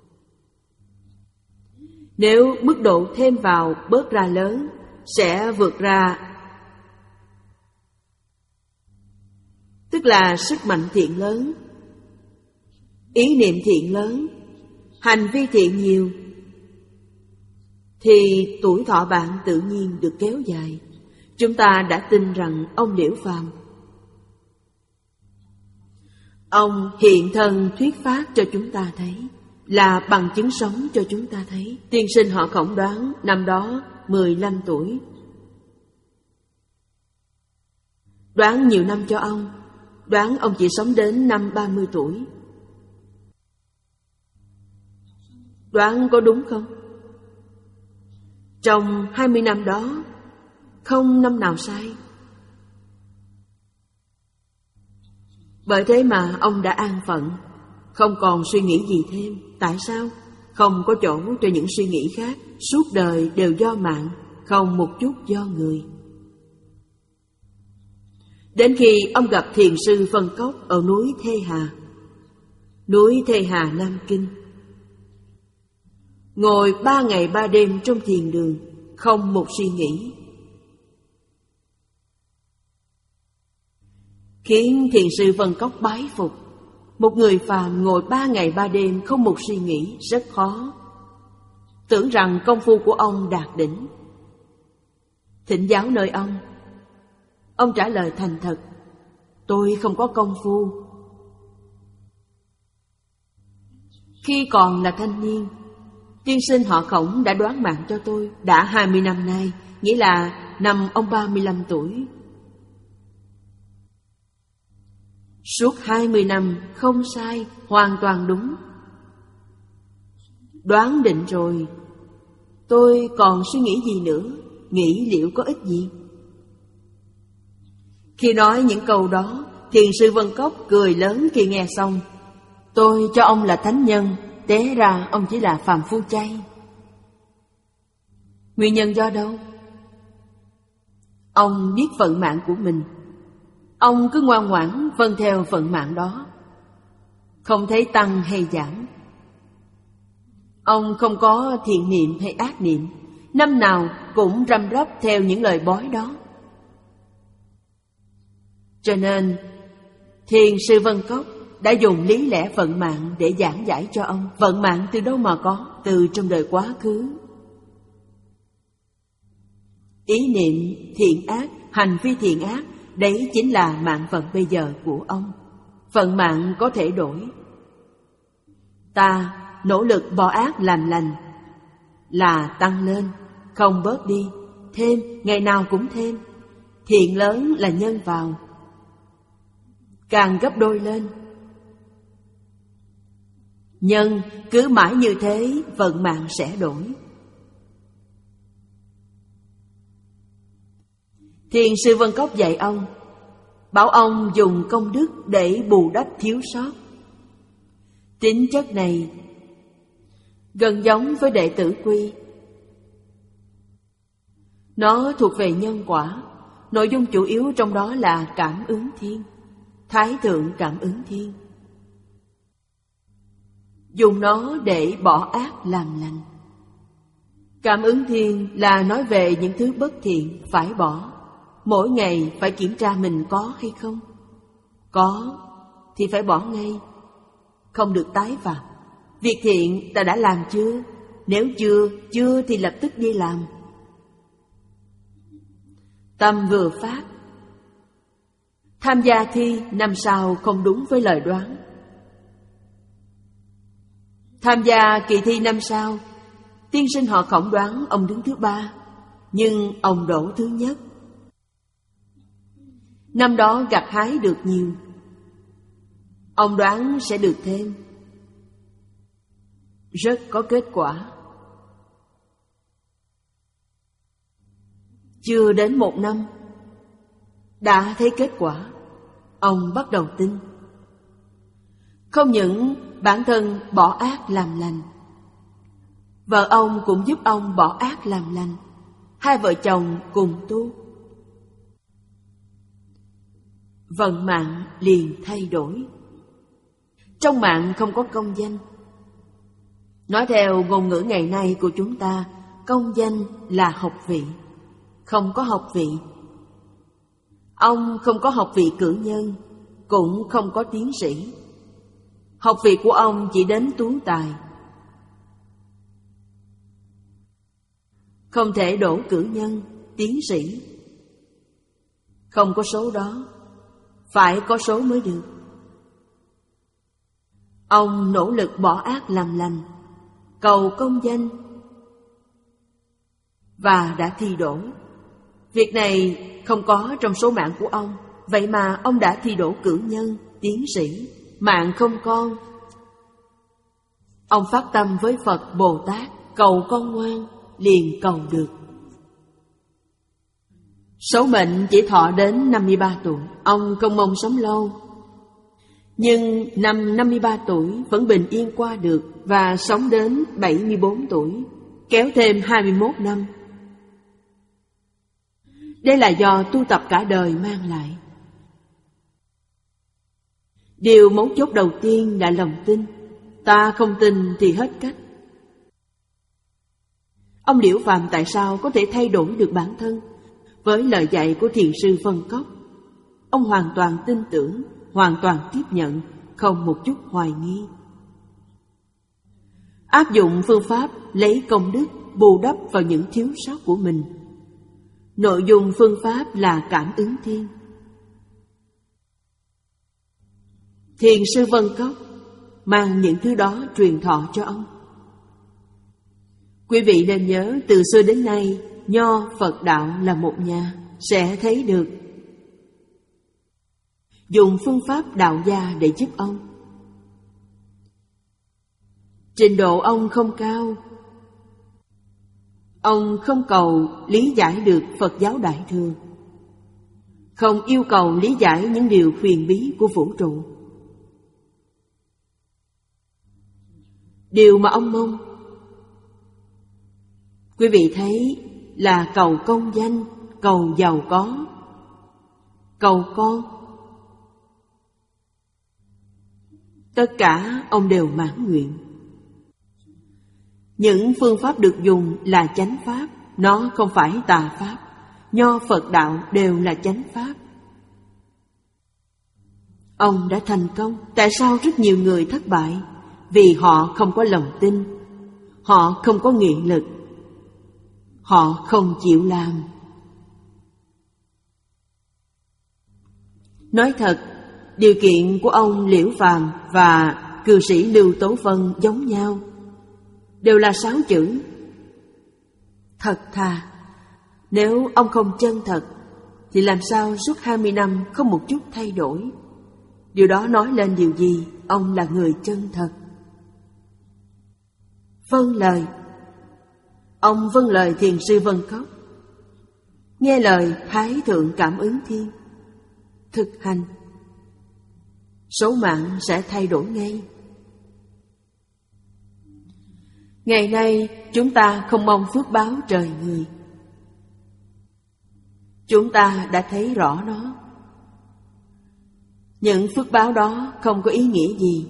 Nếu mức độ thêm vào bớt ra lớn, sẽ vượt ra, tức là sức mạnh thiện lớn, ý niệm thiện lớn, hành vi thiện nhiều, thì tuổi thọ bạn tự nhiên được kéo dài. Chúng ta đã tin rằng ông Liễu Phàm, ông hiện thân thuyết pháp cho chúng ta thấy, là bằng chứng sống cho chúng ta thấy. Tiên sinh họ Khổng đoán năm đó mười lăm tuổi. Đoán nhiều năm cho ông. Đoán ông chỉ sống đến năm ba mươi tuổi. Đoán có đúng không? Trong hai mươi năm đó, không năm nào sai. Bởi thế mà ông đã an phận, không còn suy nghĩ gì thêm. Tại sao? Không có chỗ cho những suy nghĩ khác. Suốt đời đều do mạng, không một chút do người. Đến khi ông gặp thiền sư Vân Cốc ở núi Thê Hà, núi Thê Hà, Nam Kinh. Ngồi ba ngày ba đêm trong thiền đường, không một suy nghĩ, khiến thiền sư Vân Cốc bái phục. Một người phàm ngồi ba ngày ba đêm không một suy nghĩ rất khó. Tưởng rằng công phu của ông đạt đỉnh. Thỉnh giáo nơi ông. Ông trả lời thành thật: tôi không có công phu. Khi còn là thanh niên, tiên sinh họ Khổng đã đoán mạng cho tôi. Đã hai mươi năm nay, nghĩa là năm ông ba mươi lăm tuổi. Suốt hai mươi năm không sai, hoàn toàn đúng. Đoán định rồi, tôi còn suy nghĩ gì nữa? Nghĩ liệu có ích gì? Khi nói những câu đó, thiền sư Vân Cốc cười lớn khi nghe xong. Tôi cho ông là thánh nhân, té ra ông chỉ là phàm phu chay. Nguyên nhân do đâu? Ông biết vận mạng của mình. Ông cứ ngoan ngoãn vâng theo vận mạng đó, không thấy tăng hay giảm. Ông không có thiện niệm hay ác niệm, năm nào cũng răm rắp theo những lời bói đó. Cho nên thiền sư Vân Cốc đã dùng lý lẽ vận mạng để giảng giải cho ông. Vận mạng từ đâu mà có? Từ trong đời quá khứ. Ý niệm thiện ác, hành vi thiện ác, đấy chính là mạng vận bây giờ của ông. Vận mạng có thể đổi. Ta nỗ lực bỏ ác làm lành là tăng lên, không bớt đi, thêm, ngày nào cũng thêm. Thiện lớn là nhân vào, càng gấp đôi lên. Nhân cứ mãi như thế, vận mạng sẽ đổi. Thiền sư Vân Cốc dạy ông, bảo ông dùng công đức để bù đắp thiếu sót. Tính chất này gần giống với đệ tử quy. Nó thuộc về nhân quả. Nội dung chủ yếu trong đó là cảm ứng thiên, thái thượng cảm ứng thiên. Dùng nó để bỏ ác làm lành. Cảm ứng thiên là nói về những thứ bất thiện phải bỏ. Mỗi ngày phải kiểm tra mình có hay không. Có thì phải bỏ ngay, không được tái phạm. Việc thiện ta đã làm chưa? Nếu chưa, chưa thì lập tức đi làm. Tâm vừa phát, tham gia thi năm sau không đúng với lời đoán. Tham gia kỳ thi năm sau, tiên sinh họ Khổng đoán ông đứng thứ ba, nhưng ông đổ thứ nhất. Năm đó gặt hái được nhiều, ông đoán sẽ được thêm. Rất có kết quả. Chưa đến một năm, đã thấy kết quả. Ông bắt đầu tin. Không những bản thân bỏ ác làm lành, vợ ông cũng giúp ông bỏ ác làm lành. Hai vợ chồng cùng tu, vận mạng liền thay đổi. Trong mạng không có công danh. Nói theo ngôn ngữ ngày nay của chúng ta, công danh là học vị. Không có học vị. Ông không có học vị cử nhân, cũng không có tiến sĩ. Học vị của ông chỉ đến tú tài. Không thể đổ cử nhân, tiến sĩ. Không có số đó, phải có số mới được. Ông nỗ lực bỏ ác làm lành, cầu công danh, và đã thi đỗ. Việc này không có trong số mạng của ông, vậy mà ông đã thi đỗ cử nhân, tiến sĩ, mạng không con. Ông phát tâm với Phật Bồ Tát, cầu con ngoan, liền cầu được. Số mệnh chỉ thọ đến năm mươi ba tuổi, ông không mong sống lâu. Nhưng năm năm mươi ba tuổi vẫn bình yên qua được và sống đến bảy mươi bốn tuổi, kéo thêm hai mươi mốt năm. Đây là do tu tập cả đời mang lại. Điều mấu chốt đầu tiên là lòng tin. Ta không tin thì hết cách. Ông Liễu Phàm tại sao có thể thay đổi được bản thân? Với lời dạy của thiền sư Vân Cốc, ông hoàn toàn tin tưởng, hoàn toàn tiếp nhận, không một chút hoài nghi. Áp dụng phương pháp lấy công đức bù đắp vào những thiếu sót của mình. Nội dung phương pháp là cảm ứng thiên. Thiền sư Vân Cốc mang những thứ đó truyền thọ cho ông. Quý vị nên nhớ, từ xưa đến nay, Nho Phật đạo là một nhà, sẽ thấy được. Dùng phương pháp đạo gia để giúp ông. Trình độ ông không cao. Ông không cầu lý giải được Phật giáo Đại Thừa, không yêu cầu lý giải những điều huyền bí của vũ trụ. Điều mà ông mong, quý vị thấy, là cầu công danh, cầu giàu có, cầu con. Tất cả ông đều mãn nguyện. Những phương pháp được dùng là chánh pháp, nó không phải tà pháp. Nho Phật đạo đều là chánh pháp. Ông đã thành công. Tại sao rất nhiều người thất bại? Vì họ không có lòng tin, họ không có nghị lực, họ không chịu làm. Nói thật, điều kiện của ông Liễu Phàm và cư sĩ Lưu Tố Vân giống nhau, đều là sáu chữ: thật thà. Nếu ông không chân thật, thì làm sao suốt hai mươi năm không một chút thay đổi? Điều đó nói lên điều gì? Ông là người chân thật. Vâng lời. Ông vâng lời thiền sư Vân Cốc, nghe lời Thái Thượng Cảm Ứng Thiên, thực hành, số mạng sẽ thay đổi ngay. Ngày nay chúng ta không mong phước báo trời người. Chúng ta đã thấy rõ nó. Những phước báo đó không có ý nghĩa gì.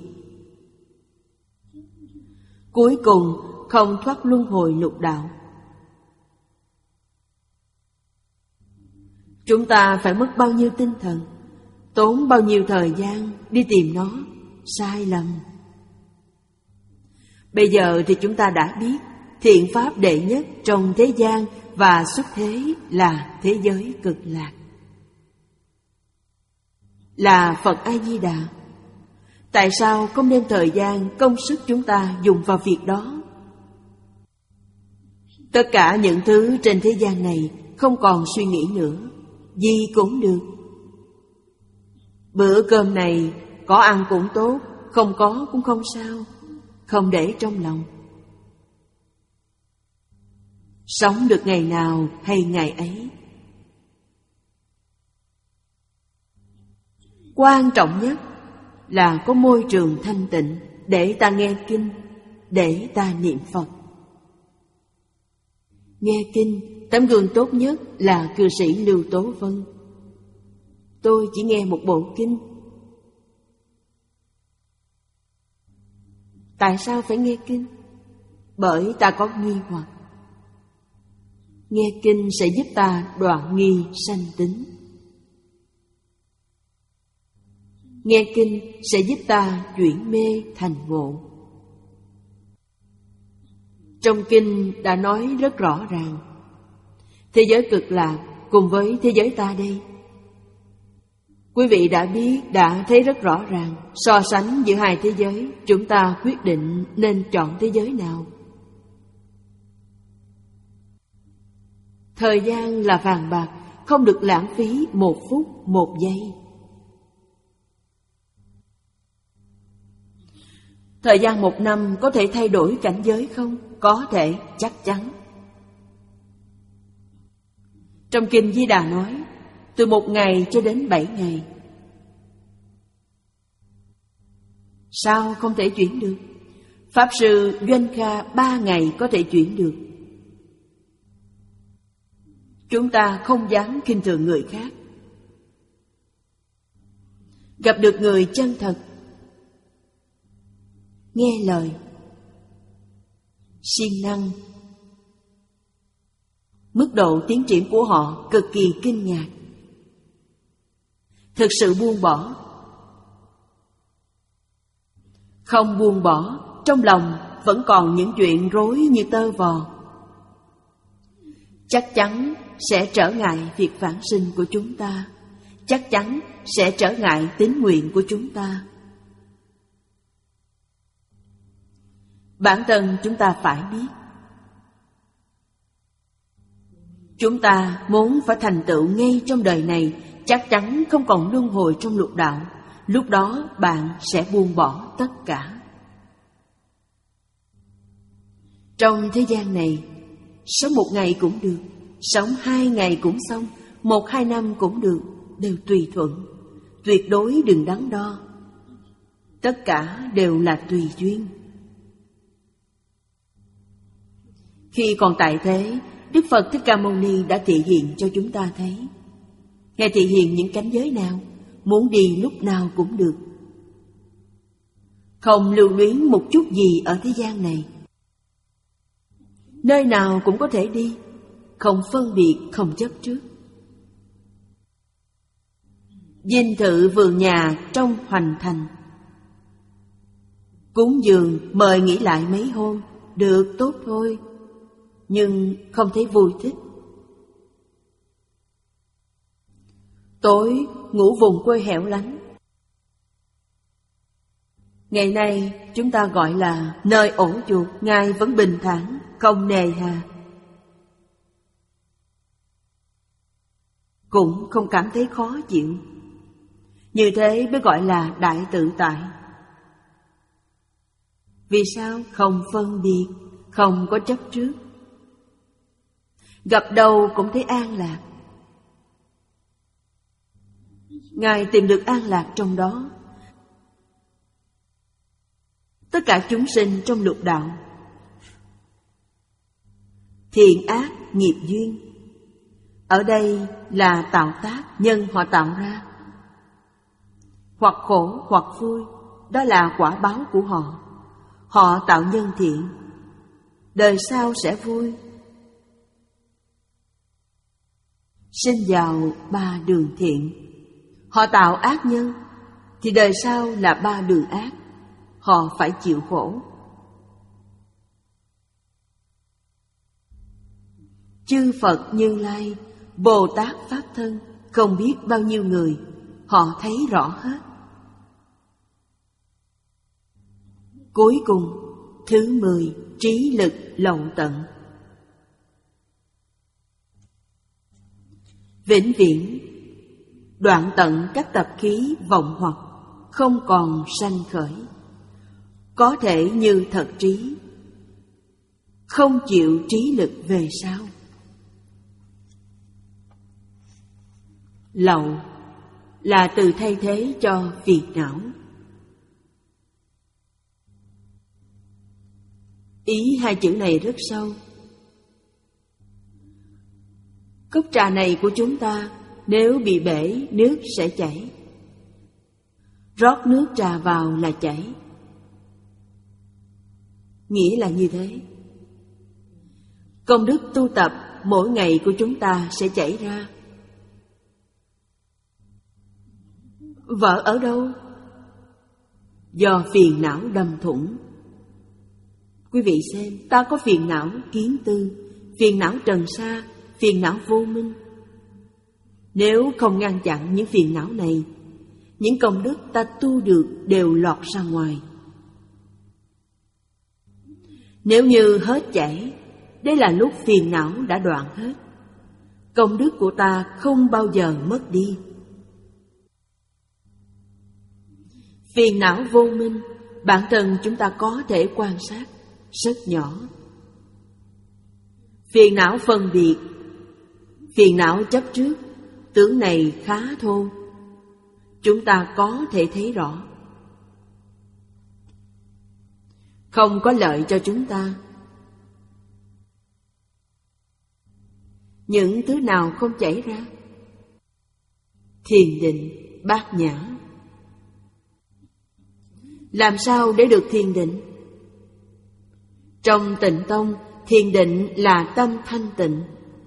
Cuối cùng không thoát luân hồi lục đạo. Chúng ta phải mất bao nhiêu tinh thần, tốn bao nhiêu thời gian đi tìm nó, sai lầm. Bây giờ thì chúng ta đã biết thiện pháp đệ nhất trong thế gian và xuất thế là thế giới cực lạc, là Phật A-di-đà. Tại sao không đem thời gian, công sức chúng ta dùng vào việc đó? Tất cả những thứ trên thế gian này không còn suy nghĩ nữa, gì cũng được. Bữa cơm này có ăn cũng tốt, không có cũng không sao, không để trong lòng. Sống được ngày nào hay ngày ấy. Quan trọng nhất là có môi trường thanh tịnh để ta nghe kinh, để ta niệm Phật. Nghe kinh, tấm gương tốt nhất là cư sĩ Lưu Tố Vân. Tôi chỉ nghe một bộ kinh. Tại sao phải nghe kinh? Bởi ta có nghi hoặc. Nghe kinh sẽ giúp ta đoạn nghi sanh tính. Nghe kinh sẽ giúp ta chuyển mê thành ngộ. Trong kinh đã nói rất rõ ràng, thế giới cực lạc cùng với thế giới ta đây. Quý vị đã biết, đã thấy rất rõ ràng. So sánh giữa hai thế giới, chúng ta quyết định nên chọn thế giới nào. Thời gian là vàng bạc, không được lãng phí một phút, một giây. Thời gian một năm có thể thay đổi cảnh giới không? Có thể, chắc chắn. Trong Kinh Di Đà nói, từ một ngày cho đến bảy ngày. Sao không thể chuyển được? Pháp Sư Doanh Kha ba ngày có thể chuyển được. Chúng ta không dám khinh thường người khác. Gặp được người chân thật, nghe lời, siêng năng, mức độ tiến triển của họ cực kỳ kinh ngạc. Thực sự buông bỏ. Không buông bỏ, trong lòng vẫn còn những chuyện rối như tơ vò. Chắc chắn sẽ trở ngại việc phản sinh của chúng ta. Chắc chắn sẽ trở ngại tín nguyện của chúng ta. Bản thân chúng ta phải biết, chúng ta muốn phải thành tựu ngay trong đời này, chắc chắn không còn luân hồi trong lục đạo. Lúc đó bạn sẽ buông bỏ tất cả. Trong thế gian này, sống một ngày cũng được, sống hai ngày cũng xong, một hai năm cũng được, đều tùy thuận. Tuyệt đối đừng đắn đo. Tất cả đều là tùy duyên. Khi còn tại thế, Đức Phật Thích Ca Mâu Ni đã thị hiện cho chúng ta thấy. Ngài thị hiện những cảnh giới nào? Muốn đi lúc nào cũng được. Không lưu luyến một chút gì ở thế gian này. Nơi nào cũng có thể đi, không phân biệt, không chấp trước. Dinh thự vườn nhà trong hoành thành. Cúng dường mời nghỉ lại mấy hôm, được tốt thôi, nhưng không thấy vui thích. Tối ngủ vùng quê hẻo lánh. Ngày nay chúng ta gọi là nơi ổ chuột. Ngài vẫn bình thản, không nề hà, cũng không cảm thấy khó chịu. Như thế mới gọi là đại tự tại. Vì sao? Không phân biệt, không có chấp trước. Gặp đâu cũng thấy an lạc. Ngài tìm được an lạc trong đó. Tất cả chúng sinh trong lục đạo, thiện ác nghiệp duyên, ở đây là tạo tác, nhân họ tạo ra. Hoặc khổ hoặc vui, đó là quả báo của họ. Họ tạo nhân thiện, đời sau sẽ vui. Sinh vào ba đường thiện. Họ tạo ác nhân, thì đời sau là ba đường ác. Họ phải chịu khổ. Chư Phật Như Lai, Bồ Tát Pháp Thân, không biết bao nhiêu người, họ thấy rõ hết. Cuối cùng, thứ mười, trí lực lậu tận. Vĩnh viễn đoạn tận các tập khí vọng hoặc, không còn sanh khởi. Có thể như thật trí, không chịu trí lực về sau. Lậu là từ thay thế cho phiền não. Ý hai chữ này rất sâu. Cốc trà này của chúng ta, nếu bị bể, nước sẽ chảy. Rót nước trà vào là chảy. Nghĩa là như thế. Công đức tu tập mỗi ngày của chúng ta sẽ chảy ra. Vỡ ở đâu? Do phiền não đâm thủng. Quý vị xem, ta có phiền não kiến tư, phiền não trần sa, phiền não vô minh. Nếu không ngăn chặn những phiền não này, những công đức ta tu được đều lọt ra ngoài. Nếu như hết chảy, đây là lúc phiền não đã đoạn hết. công đức của ta không bao giờ mất đi. Phiền não vô minh, bản thân chúng ta có thể quan sát rất nhỏ. Phiền não phân biệt, phiền não chấp trước, tướng này khá thô, chúng ta có thể thấy rõ. Không có lợi cho chúng ta. Những thứ nào không chảy ra? Thiền định, bát nhã. Làm sao để được thiền định? Trong Tịnh Tông, thiền định là tâm thanh tịnh.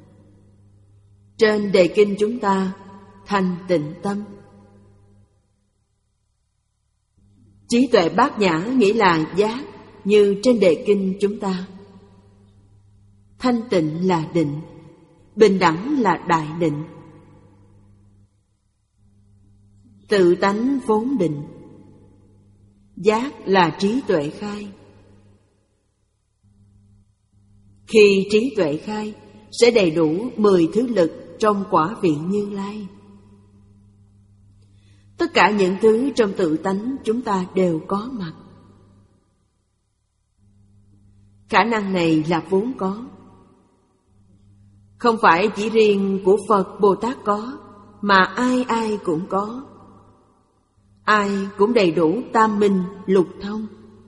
Trên đề kinh chúng ta, thanh tịnh tâm. Trí tuệ bát nhã nghĩa là giác, như trên đề kinh chúng ta. Thanh tịnh là định, bình đẳng là đại định. Tự tánh vốn định. Giác là trí tuệ khai. Khi trí tuệ khai, sẽ đầy đủ mười thứ lực trong quả vị Như Lai. Tất cả những thứ trong tự tánh chúng ta đều có mặt. Khả năng này là vốn có. Không phải chỉ riêng của Phật Bồ Tát có, mà ai ai cũng có. Ai cũng đầy đủ tam minh lục thông.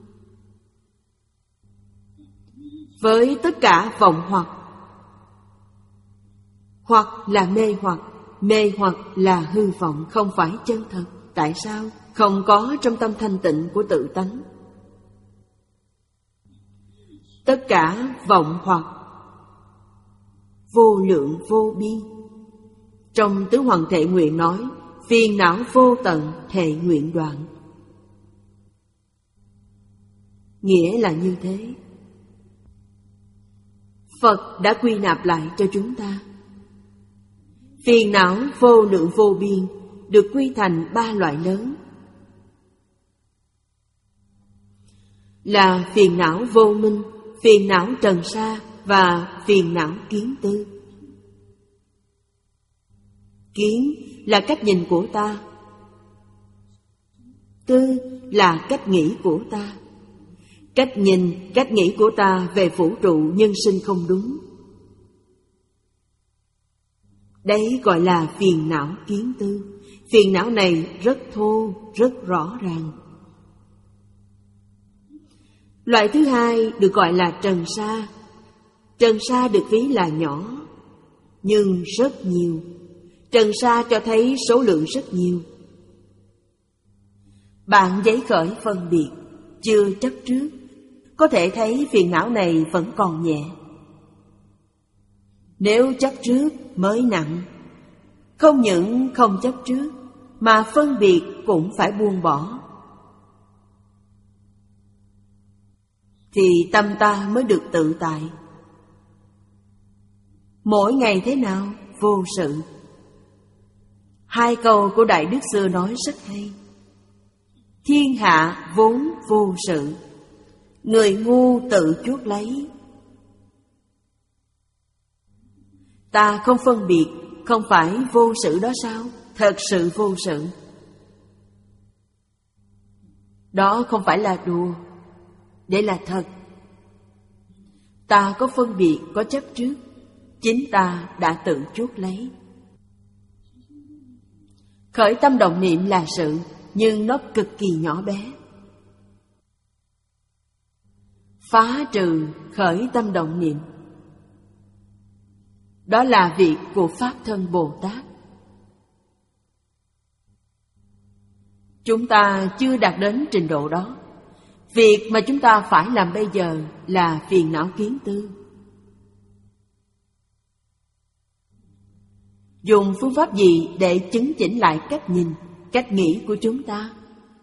Với tất cả vọng hoặc, hoặc là mê hoặc, mê hoặc là hư vọng, không phải chân thật. Tại sao? Không có trong tâm thanh tịnh của tự tánh. Tất cả vọng hoặc vô lượng vô biên. Trong Tứ Hoằng Thệ Nguyện nói, phiền não vô tận thệ nguyện đoạn. Nghĩa là như thế. Phật đã quy nạp lại cho chúng ta. Phiền não vô lượng vô biên được quy thành ba loại lớn, là phiền não vô minh, phiền não trần sa và phiền não kiến tư. Kiến là cách nhìn của ta, tư là cách nghĩ của ta. Cách nhìn, cách nghĩ của ta về vũ trụ nhân sinh không đúng. Đấy gọi là phiền não kiến tư. Phiền não này rất thô, rất rõ ràng. Loại thứ hai được gọi là trần sa. Trần sa được ví là nhỏ, nhưng rất nhiều. Trần sa cho thấy số lượng rất nhiều. Bạn giấy khởi phân biệt, chưa chấp trước, có thể thấy phiền não này vẫn còn nhẹ. Nếu chấp trước mới nặng. Không những không chấp trước, mà phân biệt cũng phải buông bỏ, thì tâm ta mới được tự tại. Mỗi ngày thế nào? Vô sự. Hai câu của Đại Đức xưa nói rất hay. Thiên hạ vốn vô sự, người ngu tự chuốc lấy. Ta không phân biệt, không phải vô sự đó sao? Thật sự vô sự. Đó không phải là đùa, để là thật. Ta có phân biệt, có chấp trước, chính ta đã tự chuốc lấy. Khởi tâm động niệm là sự, nhưng nó cực kỳ nhỏ bé. Phá trừ khởi tâm động niệm, đó là việc của Pháp Thân Bồ Tát. Chúng ta chưa đạt đến trình độ đó. Việc mà chúng ta phải làm bây giờ là phiền não kiến tư. Dùng phương pháp gì để chứng chỉnh lại cách nhìn, cách nghĩ của chúng ta?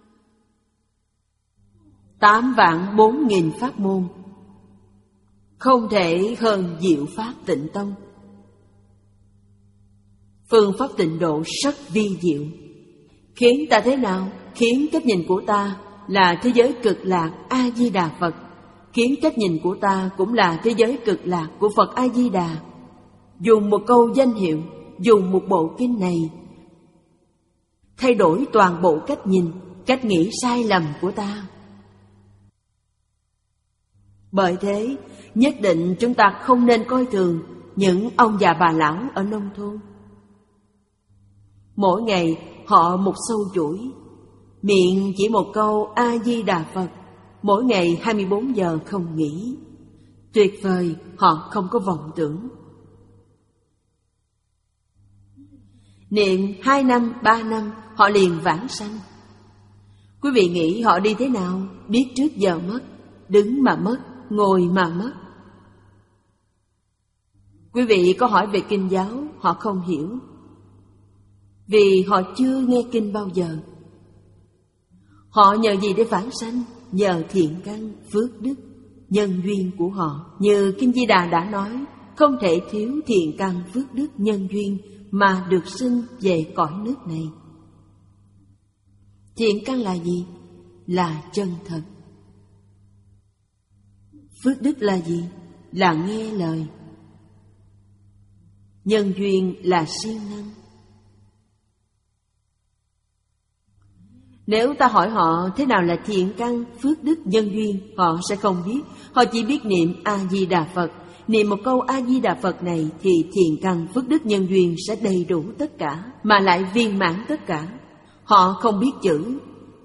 Tám vạn bốn nghìn pháp môn, không thể hơn diệu pháp Tịnh Tông. Phương pháp tịnh độ rất vi diệu. Khiến ta thế nào? Khiến cách nhìn của ta là thế giới cực lạc A-di-đà Phật, khiến cách nhìn của ta cũng là thế giới cực lạc của Phật A-di-đà. dùng một câu danh hiệu, dùng một bộ kinh này thay đổi toàn bộ cách nhìn, cách nghĩ sai lầm của ta. Bởi thế, nhất định chúng ta không nên coi thường những ông già bà lão ở nông thôn. Mỗi ngày họ một sâu chuỗi, miệng chỉ một câu A-di-đà Phật, mỗi ngày hai mươi bốn giờ không nghỉ. Tuyệt vời, họ không có vọng tưởng. Niệm hai năm, ba năm, họ liền vãng sanh. Quý vị nghĩ họ đi thế nào? Biết trước giờ mất, đứng mà mất, ngồi mà mất. Quý vị có hỏi về kinh giáo, họ không hiểu, vì họ chưa nghe kinh bao giờ. Họ nhờ gì để vãng sanh? Nhờ thiện căn, phước đức, nhân duyên của họ. Như Kinh Di Đà đã nói, không thể thiếu thiện căn, phước đức, nhân duyên mà được sinh về cõi nước này. Thiện căn là gì? Là chân thật. Phước đức là gì? Là nghe lời. Nhân duyên là siêng năng. Nếu ta hỏi họ thế nào là thiện căn, phước đức, nhân duyên, họ sẽ không biết. Họ chỉ biết niệm A-di-đà Phật. Niệm một câu A-di-đà Phật này thì thiện căn, phước đức, nhân duyên sẽ đầy đủ tất cả, mà lại viên mãn tất cả. Họ không biết chữ.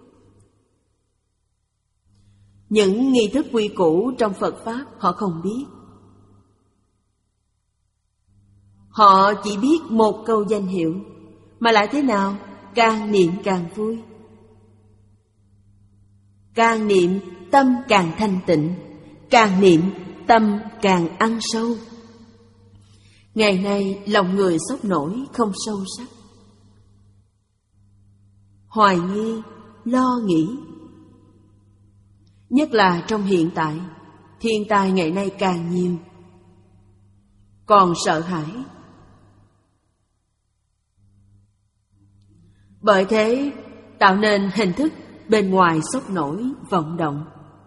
Những nghi thức quy củ trong Phật Pháp họ không biết. Họ chỉ biết một câu danh hiệu, mà lại thế nào? Càng niệm càng vui. Càng niệm tâm càng thanh tịnh, càng niệm tâm càng ăn sâu. Ngày nay lòng người sốc nổi không sâu sắc, hoài nghi, lo nghĩ. Nhất là trong hiện tại, thiên tai ngày nay càng nhiều. Còn sợ hãi. Bởi thế tạo nên hình thức bên ngoài sốc nổi, vọng động.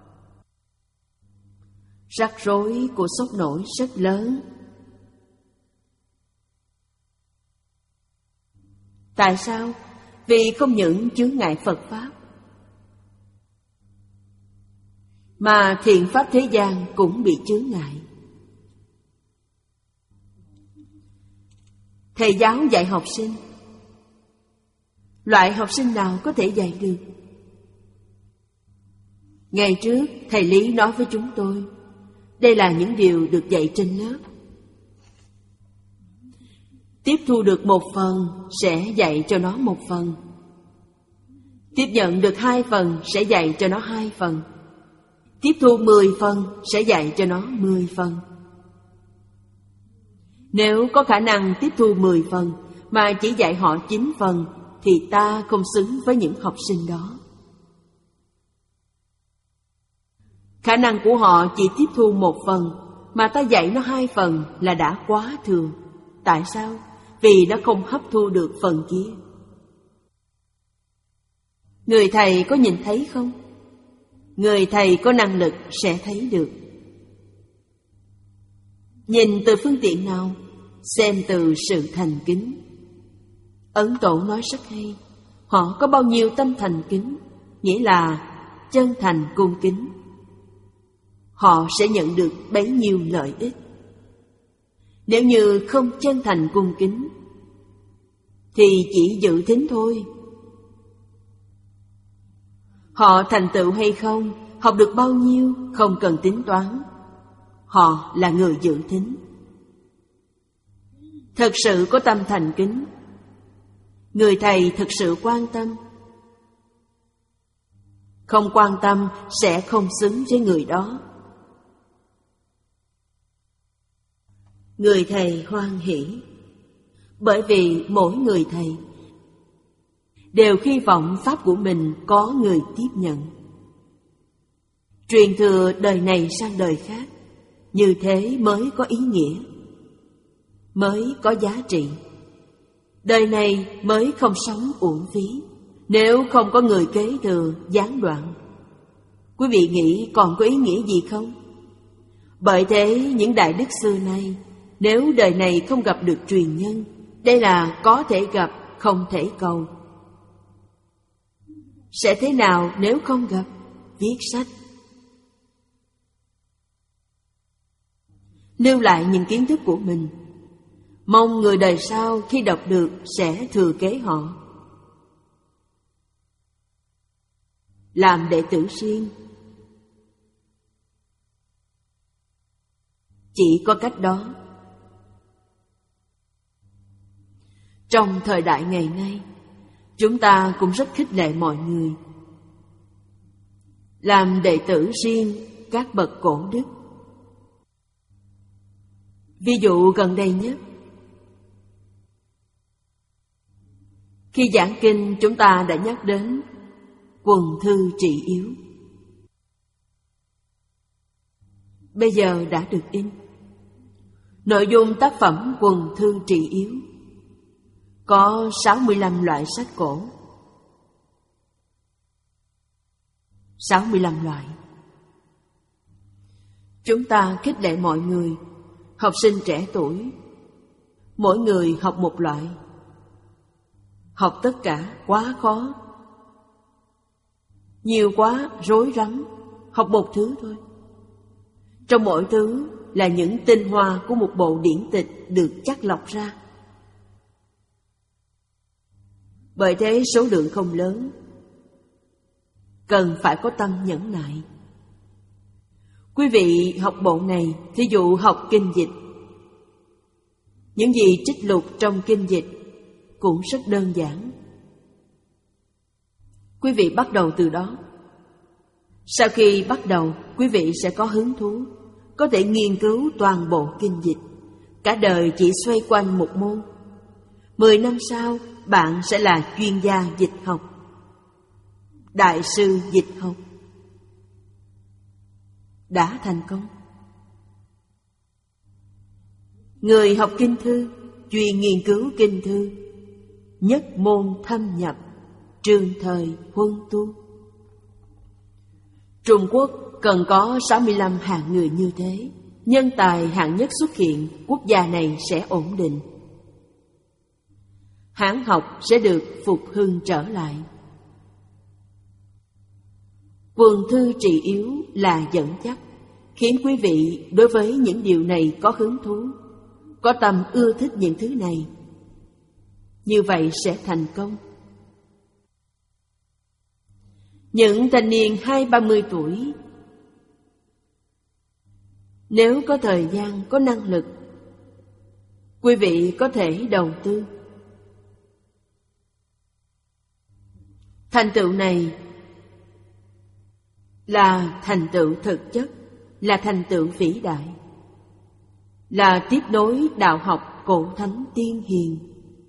Rắc rối của sốc nổi rất lớn. Tại sao? Vì không những chướng ngại Phật Pháp, mà thiện pháp thế gian cũng bị chướng ngại. Thầy giáo dạy học sinh, loại học sinh nào có thể dạy được? Ngày trước, thầy Lý nói với chúng tôi, đây là những điều được dạy trên lớp. Tiếp thu được một phần, sẽ dạy cho nó một phần. Tiếp nhận được hai phần, sẽ dạy cho nó hai phần. Tiếp thu mười phần, sẽ dạy cho nó mười phần. Nếu có khả năng tiếp thu mười phần, mà chỉ dạy họ chín phần, thì ta không xứng với những học sinh đó. Khả năng của họ chỉ tiếp thu một phần, mà ta dạy nó hai phần là đã quá thừa. Tại sao? Vì nó không hấp thu được phần kia. Người thầy có nhìn thấy không? Người thầy có năng lực sẽ thấy được. Nhìn từ phương tiện nào? Xem từ sự thành kính. Ấn Tổ nói rất hay. Họ có bao nhiêu tâm thành kính, nghĩa là chân thành cung kính, họ sẽ nhận được bấy nhiêu lợi ích. Nếu như không chân thành cung kính, thì chỉ dự thính thôi. Họ thành tựu hay không, học được bao nhiêu, không cần tính toán. Họ là người dự thính. Thật sự có tâm thành kính, người thầy thực sự quan tâm. Không quan tâm sẽ không xứng với người đó. Người thầy hoan hỷ, bởi vì mỗi người thầy đều hy vọng pháp của mình có người tiếp nhận, truyền thừa đời này sang đời khác. Như thế mới có ý nghĩa, mới có giá trị. Đời này mới không sống uổng phí. Nếu không có người kế thừa, gián đoạn, quý vị nghĩ còn có ý nghĩa gì không? Bởi thế những đại đức xưa nay nếu đời này không gặp được truyền nhân, đây là có thể gặp, không thể cầu. Sẽ thế nào nếu không gặp? Viết sách, lưu lại những kiến thức của mình, mong người đời sau khi đọc được sẽ thừa kế họ. Làm đệ tử riêng, chỉ có cách đó. Trong thời đại ngày nay, chúng ta cũng rất khích lệ mọi người làm đệ tử riêng các bậc cổ đức. Ví dụ gần đây nhất, khi giảng kinh chúng ta đã nhắc đến Quần Thư Trị Yếu. Bây giờ đã được in. Nội dung tác phẩm Quần Thư Trị Yếu có sáu mươi lăm loại sách cổ. sáu mươi lăm loại. Chúng ta khích lệ mọi người, học sinh trẻ tuổi, mỗi người học một loại. Học tất cả quá khó, nhiều quá rối rắm, học một thứ thôi. Trong mỗi thứ là những tinh hoa của một bộ điển tịch được chắt lọc ra. Bởi thế số lượng không lớn, cần phải có tâm nhẫn nại. Quý vị học bộ này, thí dụ học kinh dịch, những gì trích lục trong kinh dịch cũng rất đơn giản. Quý vị bắt đầu từ đó. Sau khi bắt đầu, quý vị sẽ có hứng thú, có thể nghiên cứu toàn bộ kinh dịch. Cả đời chỉ xoay quanh một môn. Mười năm sau, bạn sẽ là chuyên gia dịch học, đại sư dịch học. Đã thành công. Người học kinh thư, chuyên nghiên cứu kinh thư, nhất môn thâm nhập, trường thời huân tu. Trung Quốc cần có sáu mươi lăm hạng người như thế. Nhân tài hạng nhất xuất hiện, quốc gia này sẽ ổn định. Hán học sẽ được phục hưng trở lại. Quần Thư Trị Yếu là dẫn dắt, khiến quý vị đối với những điều này có hứng thú, có tâm ưa thích những thứ này. Như vậy sẽ thành công. Những thanh niên hai ba mươi tuổi, nếu có thời gian, có năng lực, quý vị có thể đầu tư. Thành tựu này là thành tựu thực chất, là thành tựu vĩ đại, là tiếp nối đạo học cổ thánh tiên hiền.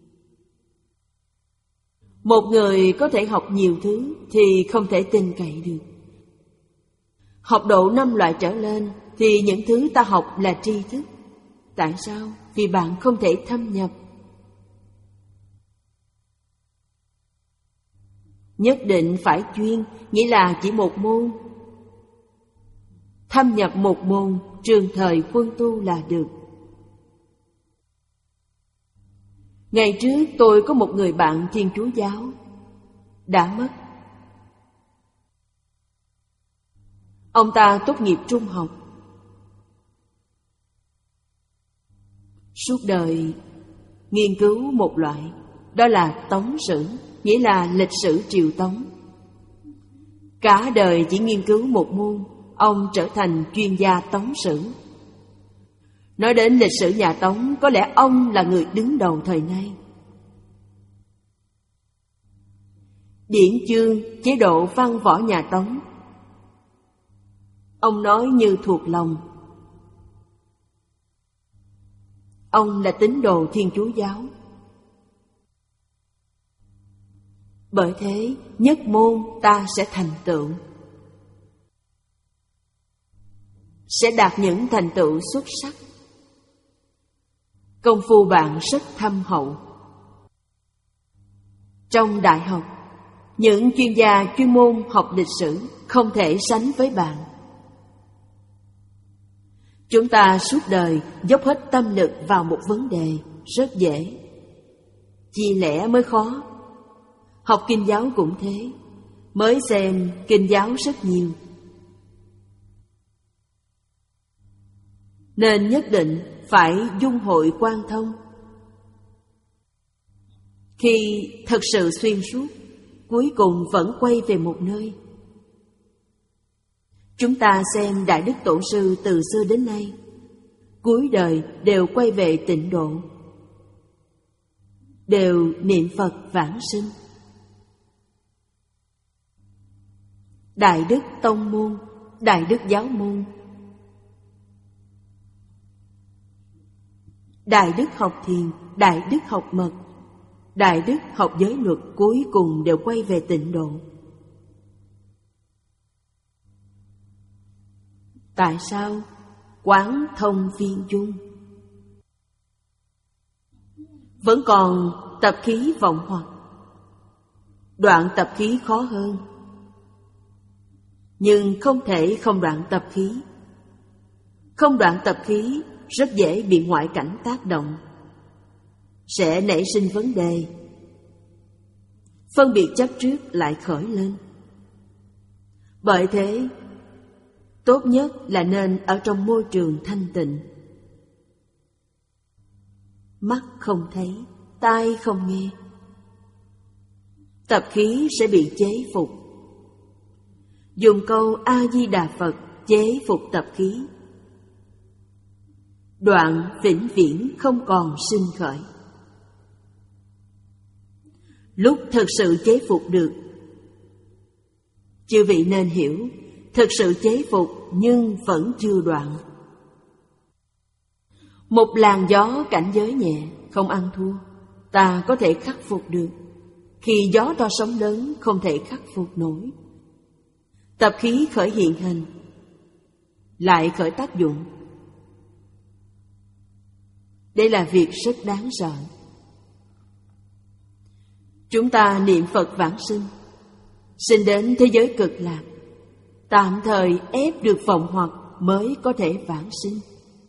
Một người có thể học nhiều thứ thì không thể tin cậy được. Học độ năm loại trở lên thì những thứ ta học là tri thức. Tại sao? Vì bạn không thể thâm nhập. Nhất định phải chuyên, nghĩa là chỉ một môn. Thâm nhập một môn, trường thời huân tu là được. Ngày trước tôi có một người bạn Thiên Chúa giáo, đã mất. Ông ta tốt nghiệp trung học, suốt đời nghiên cứu một loại, đó là Tống sử, nghĩa là lịch sử triều Tống. Cả đời chỉ nghiên cứu một môn, ông trở thành chuyên gia Tống sử. Nói đến lịch sử nhà Tống, có lẽ ông là người đứng đầu thời nay. Điển chương, chế độ văn võ nhà Tống, ông nói như thuộc lòng. Ông là tín đồ Thiên Chúa giáo. Bởi thế, nhất môn ta sẽ thành tựu, sẽ đạt những thành tựu xuất sắc. Công phu bạn rất thâm hậu. Trong đại học, những chuyên gia chuyên môn học lịch sử không thể sánh với bạn. Chúng ta suốt đời dốc hết tâm lực vào một vấn đề rất dễ, chia lẻ mới khó. Học kinh giáo cũng thế, mới xem kinh giáo rất nhiều. Nên nhất định phải dung hội quan thông. Khi thật sự xuyên suốt, cuối cùng vẫn quay về một nơi. Chúng ta xem Đại Đức Tổ sư từ xưa đến nay, cuối đời đều quay về tịnh độ, đều niệm Phật vãng sinh. Đại Đức Tông môn, Đại Đức Giáo môn, Đại Đức học thiền, Đại Đức học mật, Đại Đức học giới luật, cuối cùng đều quay về tịnh độ. Tại sao? Quán thông viên dung. Vẫn còn tập khí vọng hoặc. Đoạn tập khí khó hơn, nhưng không thể không đoạn tập khí. Không đoạn tập khí rất dễ bị ngoại cảnh tác động, sẽ nảy sinh vấn đề. Phân biệt chấp trước lại khởi lên. Bởi thế, tốt nhất là nên ở trong môi trường thanh tịnh. Mắt không thấy, tai không nghe, tập khí sẽ bị chế phục. Dùng câu A-di-đà Phật chế phục tập khí, đoạn vĩnh viễn không còn sinh khởi. Lúc thực sự chế phục được, chư vị nên hiểu, thực sự chế phục nhưng vẫn chưa đoạn. Một làn gió cảnh giới nhẹ, không ăn thua, ta có thể khắc phục được. Khi gió to sóng lớn không thể khắc phục nổi. Tập khí khởi hiện hành, lại khởi tác dụng. Đây là việc rất đáng sợ. Chúng ta niệm Phật vãng sinh, sinh đến thế giới cực lạc, tạm thời ép được vọng hoặc mới có thể vãng sinh.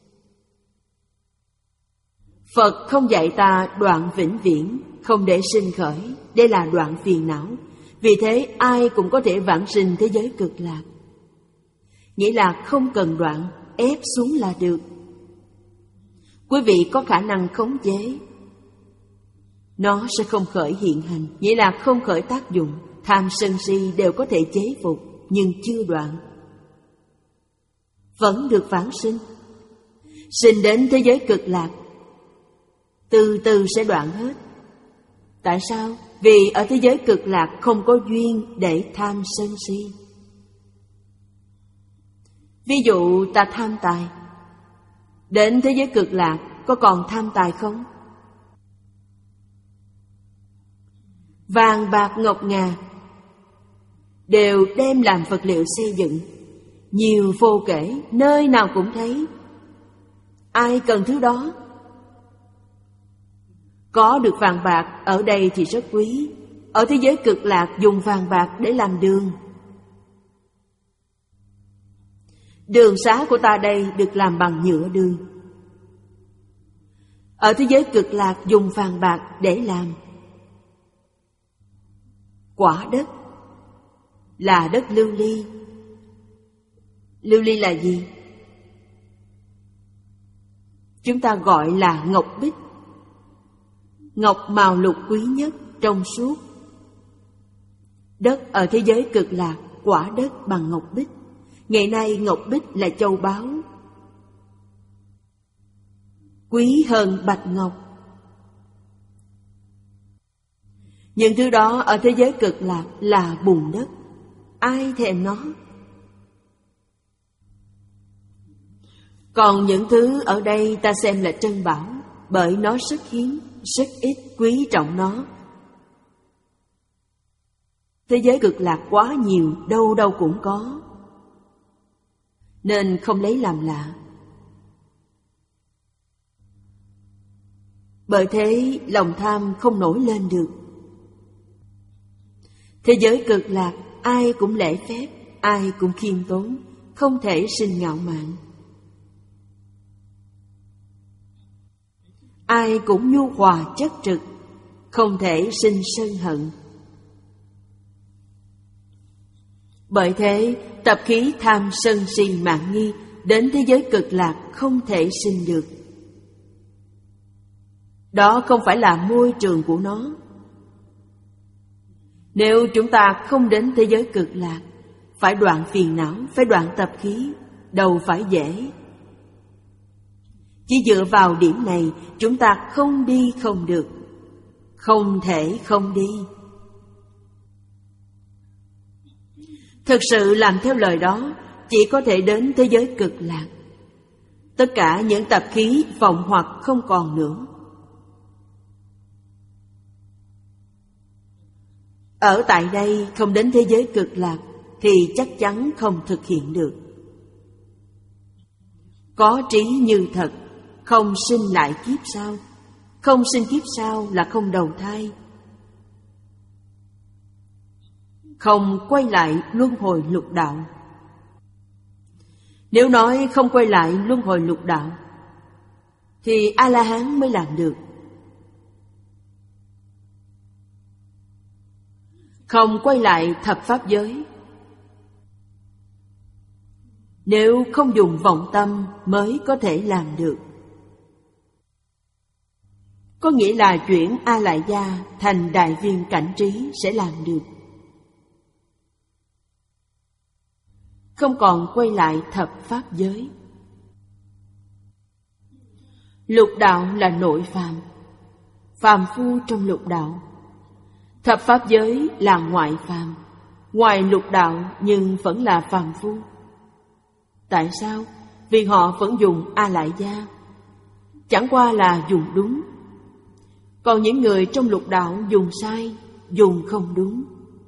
Phật không dạy ta đoạn vĩnh viễn, không để sinh khởi, đây là đoạn phiền não. Vì thế ai cũng có thể vãng sinh thế giới cực lạc. Nghĩa là không cần đoạn, ép xuống là được. Quý vị có khả năng khống chế, nó sẽ không khởi hiện hành, nghĩa là không khởi tác dụng. Tham sân si đều có thể chế phục, nhưng chưa đoạn, vẫn được vãng sinh. Sinh đến thế giới cực lạc, từ từ sẽ đoạn hết. Tại sao? Vì ở thế giới cực lạc không có duyên để tham sân si. Ví dụ ta tham tài, đến thế giới cực lạc có còn tham tài không? Vàng bạc ngọc ngà đều đem làm vật liệu xây dựng, nhiều vô kể, nơi nào cũng thấy. Ai cần thứ đó? Có được vàng bạc ở đây thì rất quý. Ở thế giới cực lạc dùng vàng bạc để làm đường. Đường xá của ta đây được làm bằng nhựa đường. Ở thế giới cực lạc dùng vàng bạc để làm quả đất, là đất lưu ly. Lưu ly là gì? Chúng ta gọi là ngọc bích. Ngọc màu lục quý nhất, trong suốt. Đất ở thế giới cực lạc, quả đất bằng ngọc bích. Ngày nay ngọc bích là châu báu, quý hơn bạch ngọc. Những thứ đó ở thế giới cực lạc là bùn đất. Ai thèm nó? Còn những thứ ở đây ta xem là trân bảo, bởi nó rất hiếm, rất ít quý trọng nó. Thế giới cực lạc quá nhiều, đâu đâu cũng có, nên không lấy làm lạ. Bởi thế lòng tham không nổi lên được. Thế giới cực lạc ai cũng lễ phép, ai cũng khiêm tốn, không thể sinh ngạo mạn. ai cũng nhu hòa chất trực, không thể sinh sân hận. Bởi thế, tập khí tham sân si mạn nghi đến thế giới cực lạc không thể sinh được. Đó không phải là môi trường của nó. Nếu chúng ta không đến thế giới cực lạc, phải đoạn phiền não, phải đoạn tập khí, đâu phải dễ. Chỉ dựa vào điểm này, chúng ta không đi không được, không thể không đi. Thực sự làm theo lời đó, chỉ có thể đến thế giới cực lạc. Tất cả những tập khí vọng hoặc không còn nữa. Ở tại đây không đến thế giới cực lạc thì chắc chắn không thực hiện được. Có trí như thật, không sinh lại kiếp sau. Không sinh kiếp sau là không đầu thai, không quay lại luân hồi lục đạo. Nếu nói không quay lại luân hồi lục đạo thì A-la-hán mới làm được. Không quay lại thập pháp giới, nếu không dùng vọng tâm mới có thể làm được. Có nghĩa là chuyển A Lại Gia thành đại viên cảnh trí sẽ làm được. Không còn quay lại thập pháp giới. Lục đạo là nội phàm, phàm phu trong lục đạo. Thập pháp giới là ngoại phàm, ngoài lục đạo nhưng vẫn là phàm phu. Tại sao? Vì họ vẫn dùng A Lại Gia, chẳng qua là dùng đúng. Còn những người trong lục đạo dùng sai, dùng không đúng.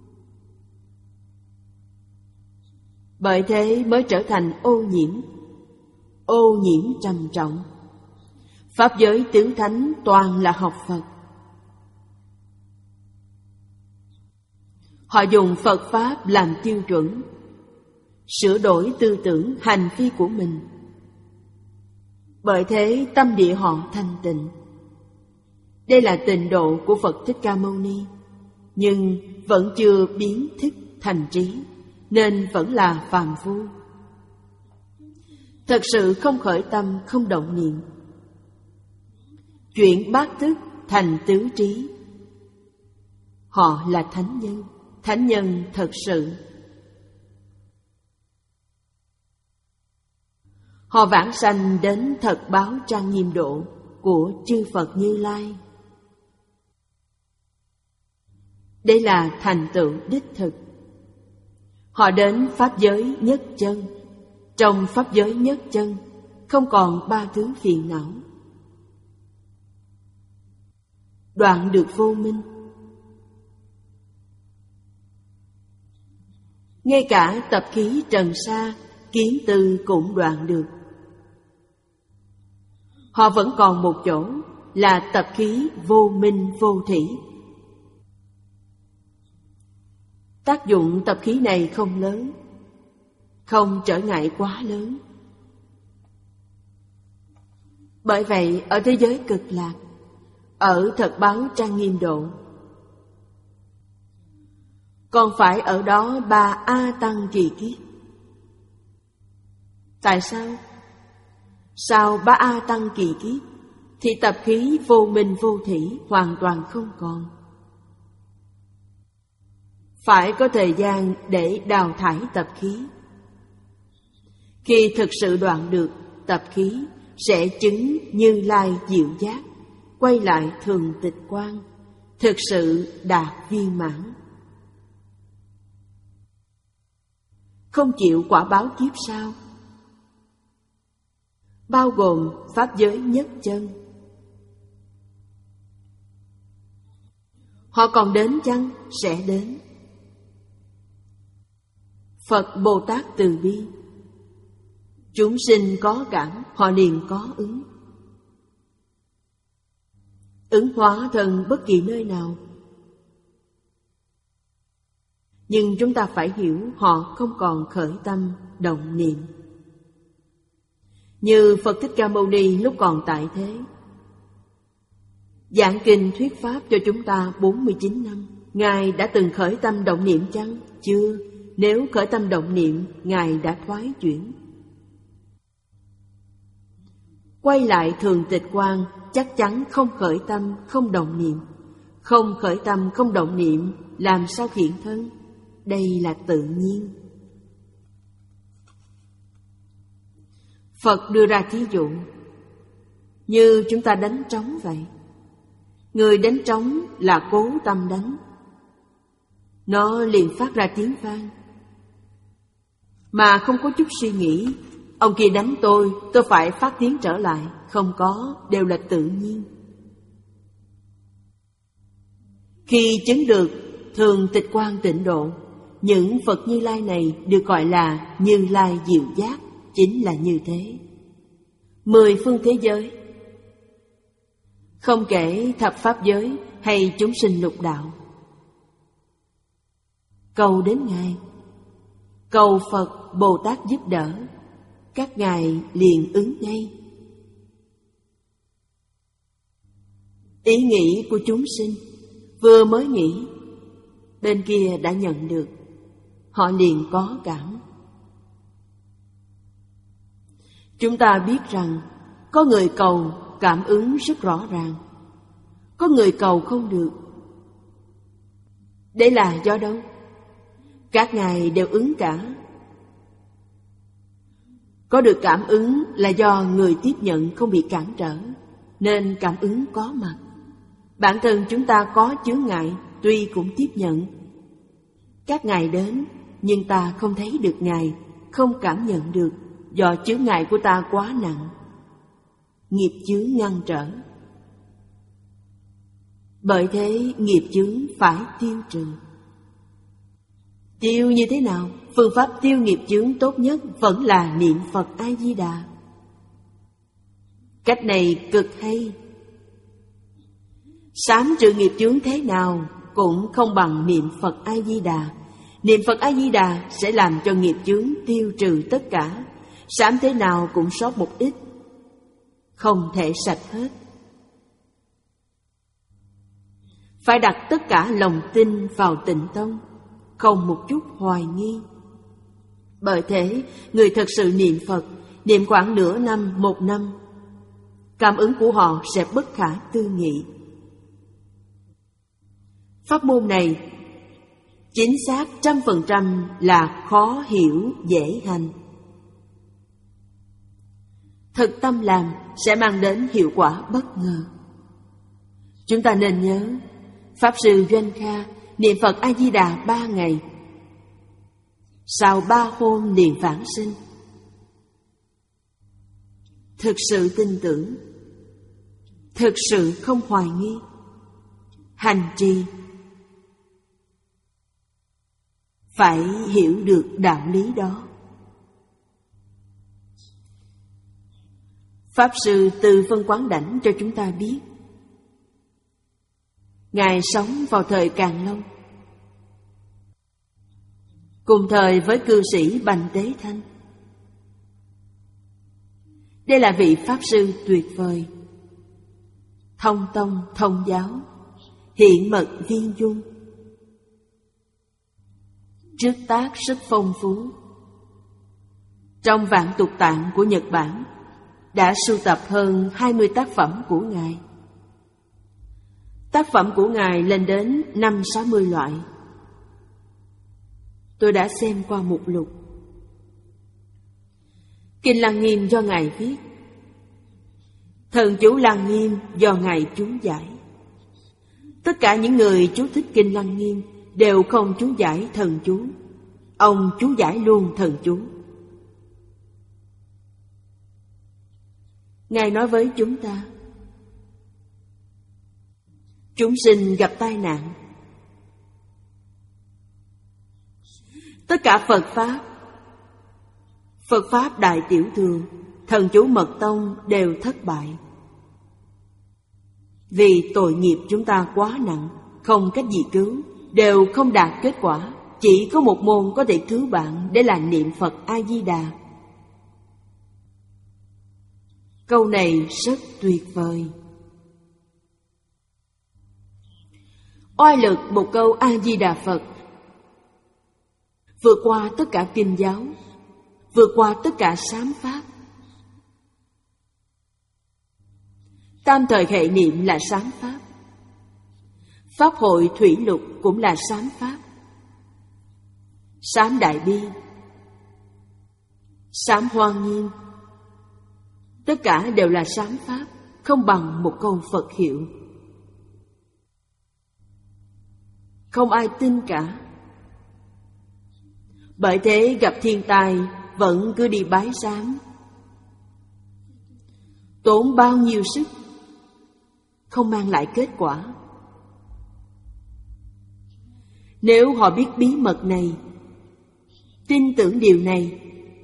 Bởi thế mới trở thành ô nhiễm, ô nhiễm trầm trọng. Pháp giới tứ thánh toàn là học Phật. Họ dùng Phật Pháp làm tiêu chuẩn, sửa đổi tư tưởng, hành vi của mình. Bởi thế tâm địa họ thanh tịnh. Đây là tịnh độ của Phật Thích Ca Mâu Ni, nhưng vẫn chưa biến thức thành trí, nên vẫn là phàm phu. Thật sự không khởi tâm, không động niệm, chuyển bát thức thành tứ trí. Họ là thánh nhân, thánh nhân thật sự. Họ vãng sanh đến thật báo trang nghiêm độ của chư Phật Như Lai. Đây là thành tựu đích thực. Họ đến pháp giới nhất chân. Trong pháp giới nhất chân không còn ba thứ phiền não, đoạn được vô minh. Ngay cả tập khí trần sa, kiến tư cũng đoạn được. Họ vẫn còn một chỗ là tập khí vô minh vô thỉ. Tác dụng tập khí này không lớn, không trở ngại quá lớn. Bởi vậy ở thế giới cực lạc, ở thật báo trang nghiêm độ, còn phải ở đó ba A Tăng kỳ kiếp. Tại sao? Sau ba A Tăng kỳ kiếp thì tập khí vô minh vô thỉ hoàn toàn không còn. Phải có thời gian để đào thải tập khí. Khi thực sự đoạn được tập khí, sẽ chứng Như Lai diệu giác, quay lại thường tịch quang, thực sự đạt viên mãn. Không chịu quả báo kiếp sau, bao gồm pháp giới nhất chân. Họ còn đến chăng? Sẽ đến. Phật Bồ Tát từ bi, chúng sinh có cảm, họ liền có ứng. Ứng hóa thân bất kỳ nơi nào. Nhưng chúng ta phải hiểu họ không còn khởi tâm, động niệm. Như Phật Thích Ca Mâu Ni lúc còn tại thế, Giảng kinh thuyết pháp cho chúng ta bốn mươi chín năm, Ngài đã từng khởi tâm động niệm chăng? Chưa. Nếu khởi tâm động niệm, Ngài đã thoái chuyển. Quay lại thường tịch quan, chắc chắn không khởi tâm, không động niệm. Không khởi tâm, không động niệm, làm sao hiện thân? Đây là tự nhiên. Phật đưa ra thí dụ, như chúng ta đánh trống vậy. Người đánh trống là cố tâm đánh, nó liền phát ra tiếng vang, mà không có chút suy nghĩ, ông kia đánh tôi, tôi phải phát tiếng trở lại. Không có, đều là tự nhiên. Khi chứng được thường tịch quan tịnh độ, những Phật Như Lai này được gọi là Như Lai diệu giác, chính là như thế. Mười phương thế giới, không kể thập pháp giới hay chúng sinh lục đạo, cầu đến Ngài, cầu Phật Bồ Tát giúp đỡ, các Ngài liền ứng ngay. Ý nghĩ của chúng sinh vừa mới nghĩ, bên kia đã nhận được, họ liền có cảm. Chúng ta biết rằng có người cầu cảm ứng rất rõ ràng, có người cầu không được. Đây là do đâu? Các Ngài đều ứng cả. Có được cảm ứng là do người tiếp nhận không bị cản trở, nên cảm ứng có mặt. Bản thân chúng ta có chướng ngại, tuy cũng tiếp nhận. Các Ngài đến, nhưng ta không thấy được Ngài, không cảm nhận được, do chướng ngại của ta quá nặng, nghiệp chướng ngăn trở. Bởi thế nghiệp chướng phải tiêu trừ. Tiêu như thế nào? Phương pháp tiêu nghiệp chướng tốt nhất vẫn là niệm Phật A-di-đà. Cách này cực hay. Sám trừ nghiệp chướng thế nào cũng không bằng niệm Phật A-di-đà. Niệm Phật A-di-đà sẽ làm cho nghiệp chướng tiêu trừ tất cả. Sám thế nào cũng sót một ít, không thể sạch hết. Phải đặt tất cả lòng tin vào Tịnh Tông, không một chút hoài nghi. Bởi thế, người thật sự niệm Phật, niệm khoảng nửa năm, một năm, cảm ứng của họ sẽ bất khả tư nghị. Pháp môn này chính xác trăm phần trăm là khó hiểu, dễ hành. Thực tâm làm sẽ mang đến hiệu quả bất ngờ. Chúng ta nên nhớ, Pháp Sư Doanh Kha niệm Phật A-di-đà ba ngày, sau ba hôm liền vãng sinh. Thực sự tin tưởng, thực sự không hoài nghi, hành trì, phải hiểu được đạo lý đó. Pháp Sư Từ Phân Quán Đảnh cho chúng ta biết, Ngài sống vào thời Càn Long, cùng thời với cư sĩ Bành Tế Thanh. Đây là vị Pháp Sư tuyệt vời, thông tông thông giáo, hiện mật viên dung, trước tác rất phong phú. Trong Vạn Tục Tạng của Nhật Bản đã sưu tập hơn hai mươi tác phẩm của Ngài. Tác phẩm của Ngài lên đến năm sáu mươi loại. Tôi đã xem qua mục lục. Kinh Lăng Nghiêm do Ngài viết, Thần chú Lăng Nghiêm do Ngài chú giải. Tất cả những người chú thích Kinh Lăng Nghiêm đều không chú giải thần chú, ông chú giải luôn thần chú. Ngài nói với chúng ta, chúng sinh gặp tai nạn, tất cả Phật Pháp, Phật Pháp Đại Tiểu Thừa, thần chú Mật Tông đều thất bại. Vì tội nghiệp chúng ta quá nặng, không cách gì cứu, đều không đạt kết quả. Chỉ có một môn có thể cứu bạn, để là niệm Phật A-di-đà. Câu này rất tuyệt vời. Oai lực một câu A-di-đà Phật vượt qua tất cả kinh giáo, vượt qua tất cả sám pháp. Tam thời hệ niệm là sám pháp. Pháp hội thủy lục cũng là sám pháp. Sám đại bi, sám hoa nghiêm, tất cả đều là sám pháp, không bằng một câu Phật hiệu. Không ai tin cả. Bởi thế gặp thiên tai vẫn cứ đi bái sám, tốn bao nhiêu sức, không mang lại kết quả. Nếu họ biết bí mật này, tin tưởng điều này,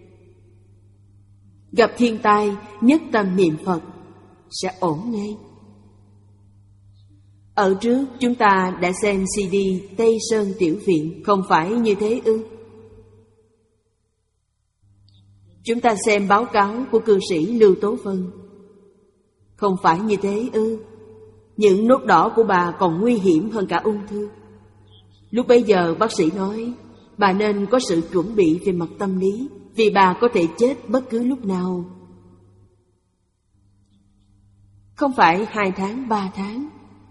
gặp thiên tai nhất tâm niệm Phật sẽ ổn ngay. Ở trước chúng ta đã xem xê đê Tây Sơn Tiểu Viện, không phải như thế ư? Chúng ta xem báo cáo của cư sĩ Lưu Tố Vân, không phải như thế ư? Những nốt đỏ của bà còn nguy hiểm hơn cả ung thư. Lúc bấy giờ bác sĩ nói bà nên có sự chuẩn bị về mặt tâm lý, vì bà có thể chết bất cứ lúc nào. Không phải hai tháng, ba tháng.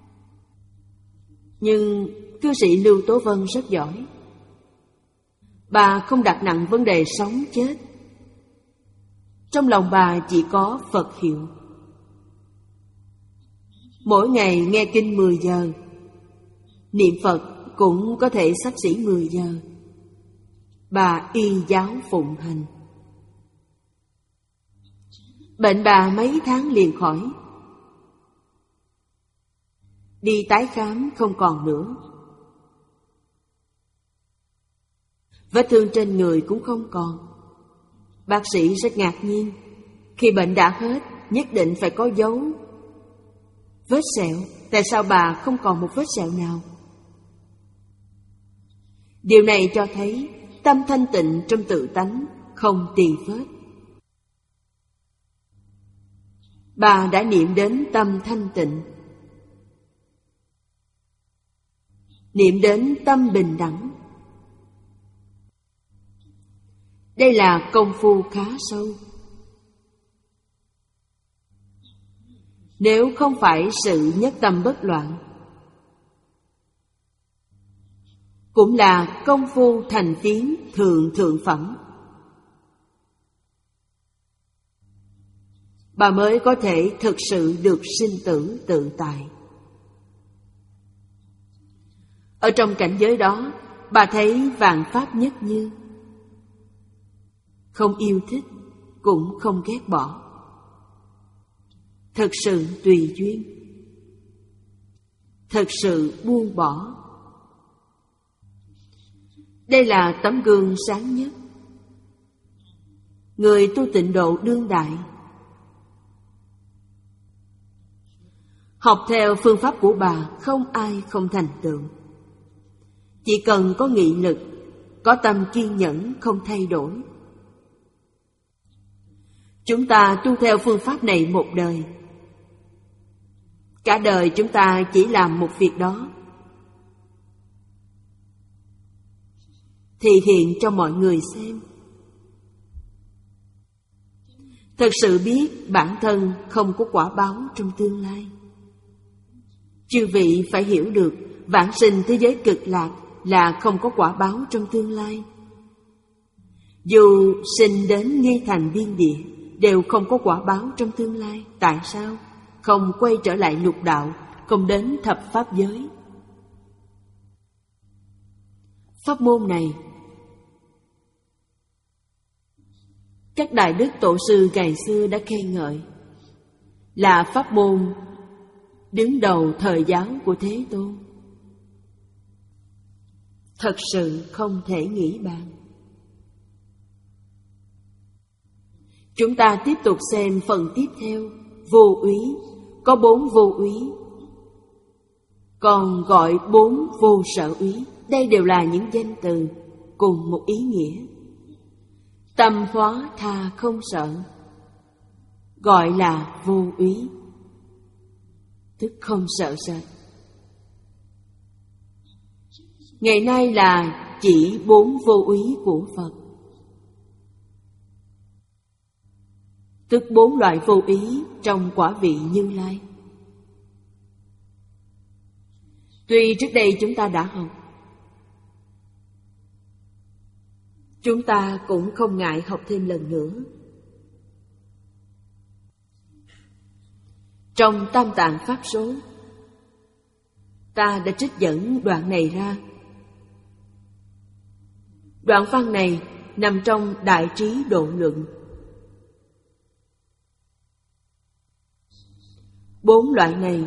Nhưng cư sĩ Lưu Tố Vân rất giỏi. Bà không đặt nặng vấn đề sống chết. Trong lòng bà chỉ có Phật hiệu. Mỗi ngày nghe kinh mười giờ, niệm Phật cũng có thể xấp xỉ mười giờ. Bà y giáo phụng hành. Bệnh bà mấy tháng liền khỏi. Đi tái khám không còn nữa. Vết thương trên người cũng không còn. Bác sĩ rất ngạc nhiên. Khi bệnh đã hết, nhất định phải có dấu. Vết sẹo, tại sao bà không còn một vết sẹo nào? Điều này cho thấy tâm thanh tịnh trong tự tánh, không tì vết. Bà đã niệm đến tâm thanh tịnh, niệm đến tâm bình đẳng. Đây là công phu khá sâu. Nếu không phải sự nhất tâm bất loạn, cũng là công phu thành tiến thượng thượng phẩm, bà mới có thể thực sự được sinh tử tự tại. Ở trong cảnh giới đó, bà thấy vạn pháp nhất như, không yêu thích cũng không ghét bỏ, thật sự tùy duyên, thật sự buông bỏ. Đây là tấm gương sáng nhất. Người tu tịnh độ đương đại học theo phương pháp của bà, không ai không thành tựu. Chỉ cần có nghị lực, có tâm kiên nhẫn không thay đổi. Chúng ta tu theo phương pháp này một đời, cả đời chúng ta chỉ làm một việc đó, thì hiện cho mọi người xem. Thật sự biết bản thân không có quả báo trong tương lai. Chư vị phải hiểu được vãng sinh thế giới cực lạc là không có quả báo trong tương lai. Dù sinh đến nghi thành biên địa đều không có quả báo trong tương lai. Tại sao? Không quay trở lại lục đạo, không đến thập pháp giới. Pháp môn này, các đại đức tổ sư ngày xưa đã khen ngợi, là pháp môn đứng đầu thời giáo của Thế Tôn. Thật sự không thể nghĩ bàn. Chúng ta tiếp tục xem phần tiếp theo. Vô úy, có bốn vô úy, còn gọi bốn vô sở úy. Đây đều là những danh từ cùng một ý nghĩa. Tâm hóa tha không sợ, gọi là vô úy, tức không sợ sệt. Ngày nay là chỉ bốn vô úy của Phật, tức bốn loại vô ý trong quả vị Như Lai. Tuy trước đây chúng ta đã học, chúng ta cũng không ngại học thêm lần nữa. Trong Tam Tạng Pháp Số, ta đã trích dẫn đoạn này ra. Đoạn văn này nằm trong Đại Trí Độ Luận. Bốn loại này,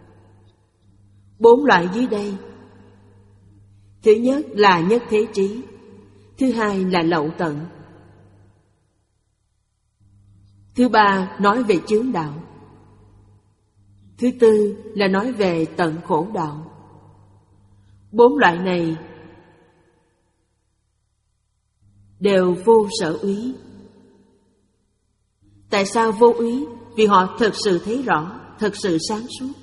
bốn loại dưới đây, thứ nhất là nhất thế trí, thứ hai là lậu tận, thứ ba nói về chướng đạo, thứ tư là nói về tận khổ đạo. Bốn loại này đều vô sở úy. Tại sao vô úy? Vì họ thực sự thấy rõ, thực sự sáng suốt.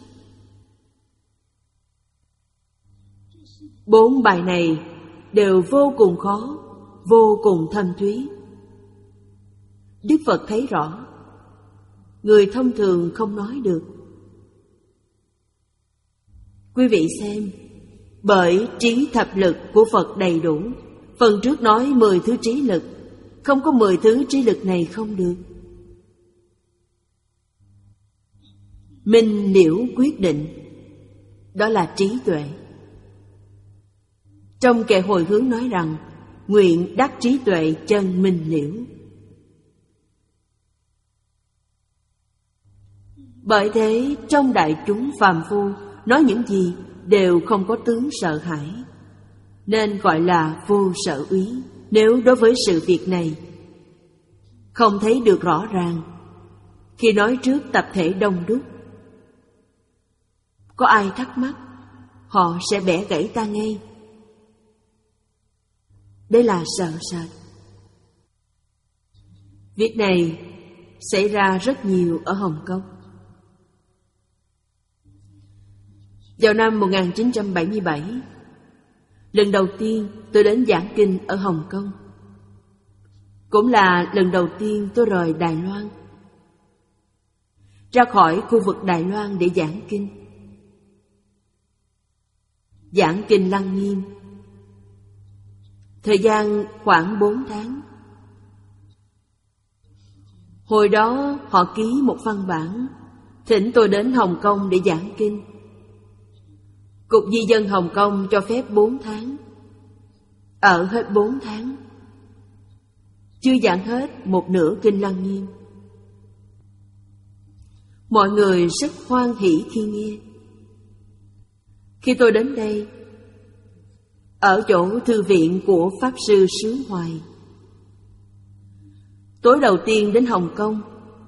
Bốn bài này đều vô cùng khó, vô cùng thâm thúy. Đức Phật thấy rõ, người thông thường không nói được. Quý vị xem, bởi trí thập lực của Phật đầy đủ. Phần trước nói mười thứ trí lực, không có mười thứ trí lực này không được. Minh liễu quyết định, đó là trí tuệ. Trong kệ hồi hướng nói rằng, nguyện đắc trí tuệ chân minh liễu. Bởi thế trong đại chúng phàm phu nói những gì đều không có tướng sợ hãi, nên gọi là vô sở úy. Nếu đối với sự việc này không thấy được rõ ràng, khi nói trước tập thể đông đúc, có ai thắc mắc, họ sẽ bẻ gãy ta ngay. Đây là sợ sệt. Việc này xảy ra rất nhiều ở Hồng Kông. Vào năm một nghìn chín trăm bảy mươi bảy, lần đầu tiên tôi đến giảng kinh ở Hồng Kông. Cũng là lần đầu tiên tôi rời Đài Loan, ra khỏi khu vực Đài Loan để giảng kinh. Giảng kinh Lăng Nghiêm, thời gian khoảng bốn tháng. Hồi đó họ ký một văn bản thỉnh tôi đến Hồng Kông để giảng kinh. Cục Di dân Hồng Kông cho phép bốn tháng. Ở hết bốn tháng, chưa giảng hết một nửa kinh Lăng Nghiêm. Mọi người rất hoan hỉ khi nghe. Khi tôi đến đây, ở chỗ thư viện của Pháp Sư Sướng Hoài, tối đầu tiên đến Hồng Kông,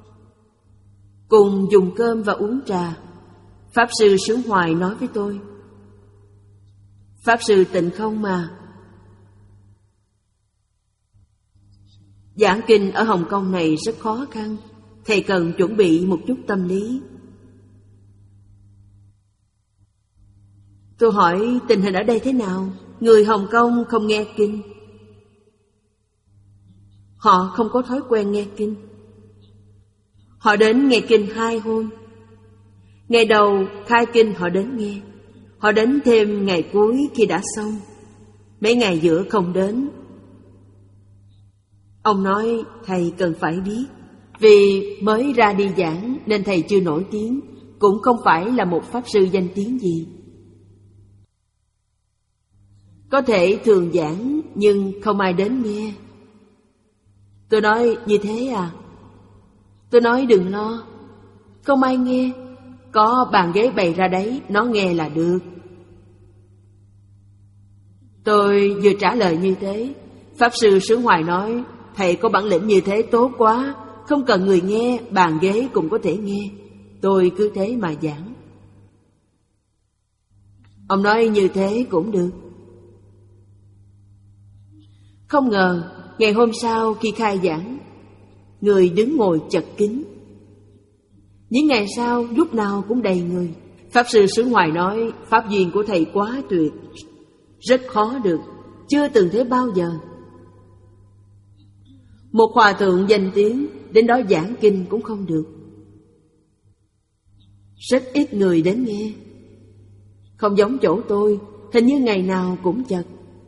cùng dùng cơm và uống trà, Pháp Sư Sướng Hoài nói với tôi, Pháp Sư Tịnh Không mà, giảng kinh ở Hồng Kông này rất khó khăn, thầy cần chuẩn bị một chút tâm lý. Tôi hỏi tình hình ở đây thế nào? Người Hồng Kông không nghe kinh. Họ không có thói quen nghe kinh. Họ đến nghe kinh hai hôm. Ngày đầu khai kinh họ đến nghe. Họ đến thêm ngày cuối khi đã xong. Mấy ngày giữa không đến. Ông nói thầy cần phải biết, vì mới ra đi giảng nên thầy chưa nổi tiếng, cũng không phải là một pháp sư danh tiếng gì. Có thể thường giảng nhưng không ai đến nghe. Tôi nói như thế à? Tôi nói đừng lo, không ai nghe, có bàn ghế bày ra đấy, nó nghe là được. Tôi vừa trả lời như thế, Pháp Sư Sướng Hoài nói, thầy có bản lĩnh như thế tốt quá, không cần người nghe, bàn ghế cũng có thể nghe. Tôi cứ thế mà giảng. Ông nói như thế cũng được. Không ngờ, ngày hôm sau khi khai giảng, người đứng ngồi chật kín. Những ngày sau, lúc nào cũng đầy người. Pháp Sư Sướng Hoài nói, pháp duyên của thầy quá tuyệt, rất khó được, chưa từng thấy bao giờ. Một hòa thượng danh tiếng đến đó giảng kinh cũng không được. Rất ít người đến nghe. Không giống chỗ tôi, hình như ngày nào cũng chật.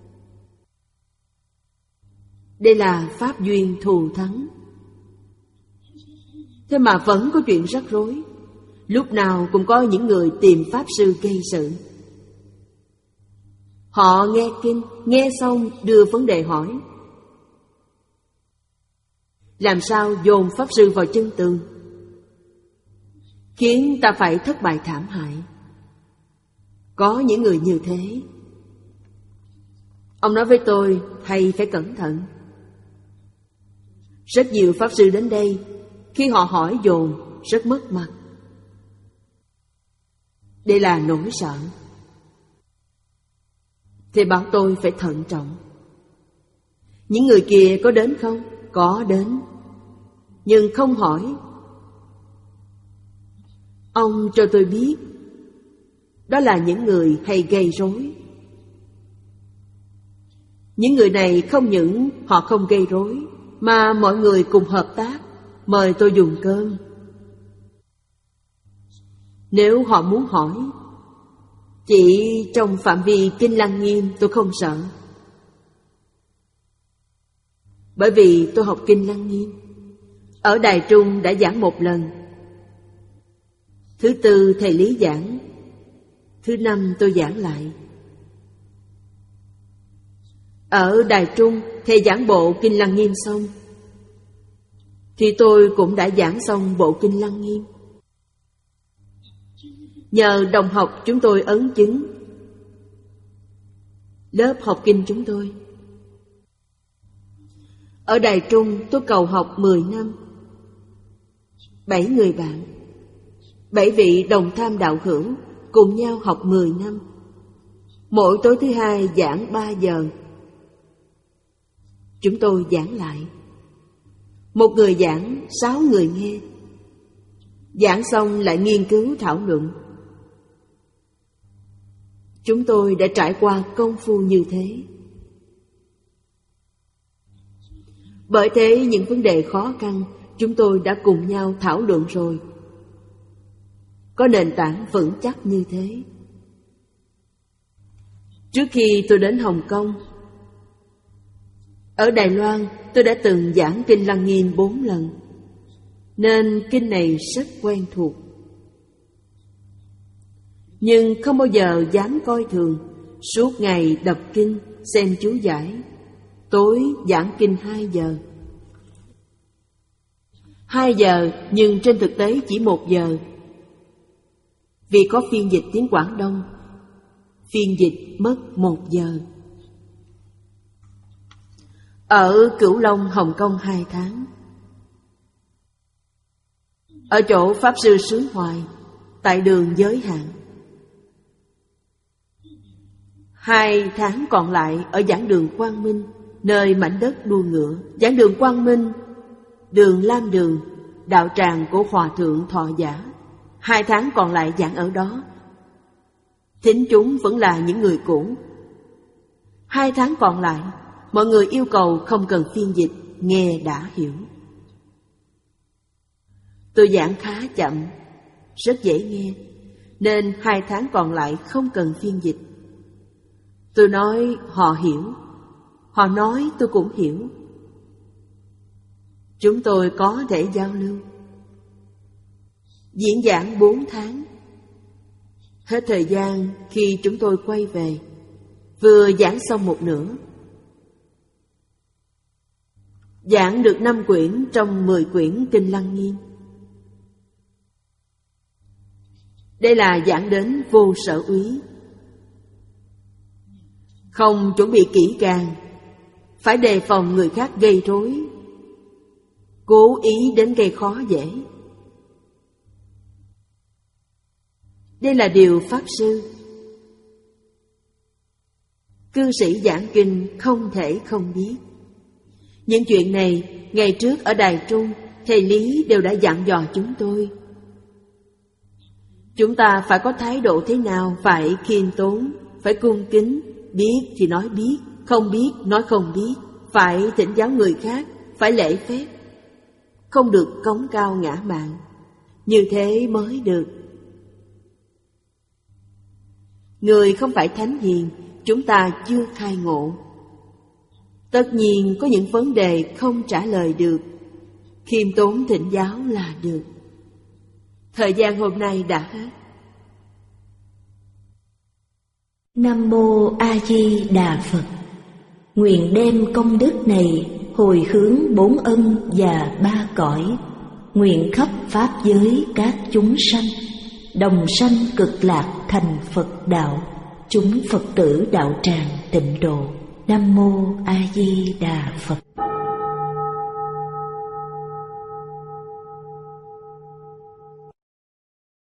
Đây là pháp duyên thù thắng. Thế mà vẫn có chuyện rắc rối. Lúc nào cũng có những người tìm pháp sư gây sự. Họ nghe kinh, nghe xong đưa vấn đề hỏi. Làm sao dồn pháp sư vào chân tường, khiến ta phải thất bại thảm hại. Có những người như thế. Ông nói với tôi, thầy phải cẩn thận. Rất nhiều pháp sư đến đây, khi họ hỏi dồn, rất mất mặt. Đây là nỗi sợ. Thầy bảo tôi phải thận trọng. Những người kia có đến không? Có đến, nhưng không hỏi. Ông cho tôi biết, đó là những người hay gây rối. Những người này không những họ không gây rối, mà mọi người cùng hợp tác, mời tôi dùng cơm. Nếu họ muốn hỏi, chỉ trong phạm vi Kinh Lăng Nghiêm tôi không sợ. Bởi vì tôi học Kinh Lăng Nghiêm, ở Đài Trung đã giảng một lần. Thứ tư thầy Lý giảng, thứ năm tôi giảng lại. Ở Đài Trung thầy giảng bộ Kinh Lăng Nghiêm xong, thì tôi cũng đã giảng xong bộ Kinh Lăng Nghiêm. Nhờ đồng học chúng tôi ấn chứng lớp học kinh chúng tôi. Ở Đài Trung tôi cầu học mười năm. Bảy người bạn, bảy vị đồng tham đạo hữu cùng nhau học mười năm. Mỗi tối thứ hai giảng ba giờ. Chúng tôi giảng lại. Một người giảng, sáu người nghe. Giảng xong lại nghiên cứu thảo luận. Chúng tôi đã trải qua công phu như thế. Bởi thế những vấn đề khó khăn chúng tôi đã cùng nhau thảo luận rồi. Có nền tảng vững chắc như thế. Trước khi tôi đến Hồng Kông, ở Đài Loan tôi đã từng giảng Kinh Lăng Nghiêm bốn lần, nên kinh này rất quen thuộc. Nhưng không bao giờ dám coi thường. Suốt ngày đọc kinh, xem chú giải. Tối giảng kinh hai giờ. Hai giờ nhưng trên thực tế chỉ một giờ. Vì có phiên dịch tiếng Quảng Đông, phiên dịch mất một giờ. Ở Cửu Long, Hồng Kông hai tháng. Ở chỗ Pháp Sư Sướng Hoài, tại đường Giới Hạn. Hai tháng còn lại ở giảng đường Quang Minh, nơi mảnh đất đua ngựa. Giảng đường Quang Minh, đường Lam Đường, đạo tràng của Hòa Thượng Thọ Giả. Hai tháng còn lại giảng ở đó. Thính chúng vẫn là những người cũ. Hai tháng còn lại, mọi người yêu cầu không cần phiên dịch, nghe đã hiểu. Tôi giảng khá chậm, rất dễ nghe, nên hai tháng còn lại không cần phiên dịch. Tôi nói họ hiểu, họ nói tôi cũng hiểu. Chúng tôi có thể giao lưu. Diễn giảng bốn tháng. Hết thời gian khi chúng tôi quay về, vừa giảng xong một nửa. Giảng được năm quyển trong mười quyển Kinh Lăng Nghiêm. Đây là giảng đến vô sở úy. Không chuẩn bị kỹ càng, phải đề phòng người khác gây rối, cố ý đến gây khó dễ. Đây là điều Pháp Sư, cư sĩ giảng kinh không thể không biết. Những chuyện này ngày trước ở Đài Trung, thầy Lý đều đã dặn dò chúng tôi. Chúng ta phải có thái độ thế nào, phải khiêm tốn, phải cung kính, biết thì nói biết, không biết nói không biết, phải thỉnh giáo người khác, phải lễ phép, không được cống cao ngã mạn. Như thế mới được. Người không phải thánh hiền, chúng ta chưa khai ngộ. Tất nhiên có những vấn đề không trả lời được, khiêm tốn thỉnh giáo là được. Thời gian hôm nay đã hết. Nam Mô A Di Đà Phật. Nguyện đem công đức này hồi hướng bốn ân và ba cõi, nguyện khắp pháp giới các chúng sanh đồng sanh cực lạc thành Phật đạo, chúng Phật tử đạo tràng tịnh độ. Nam Mô A Di Đà Phật.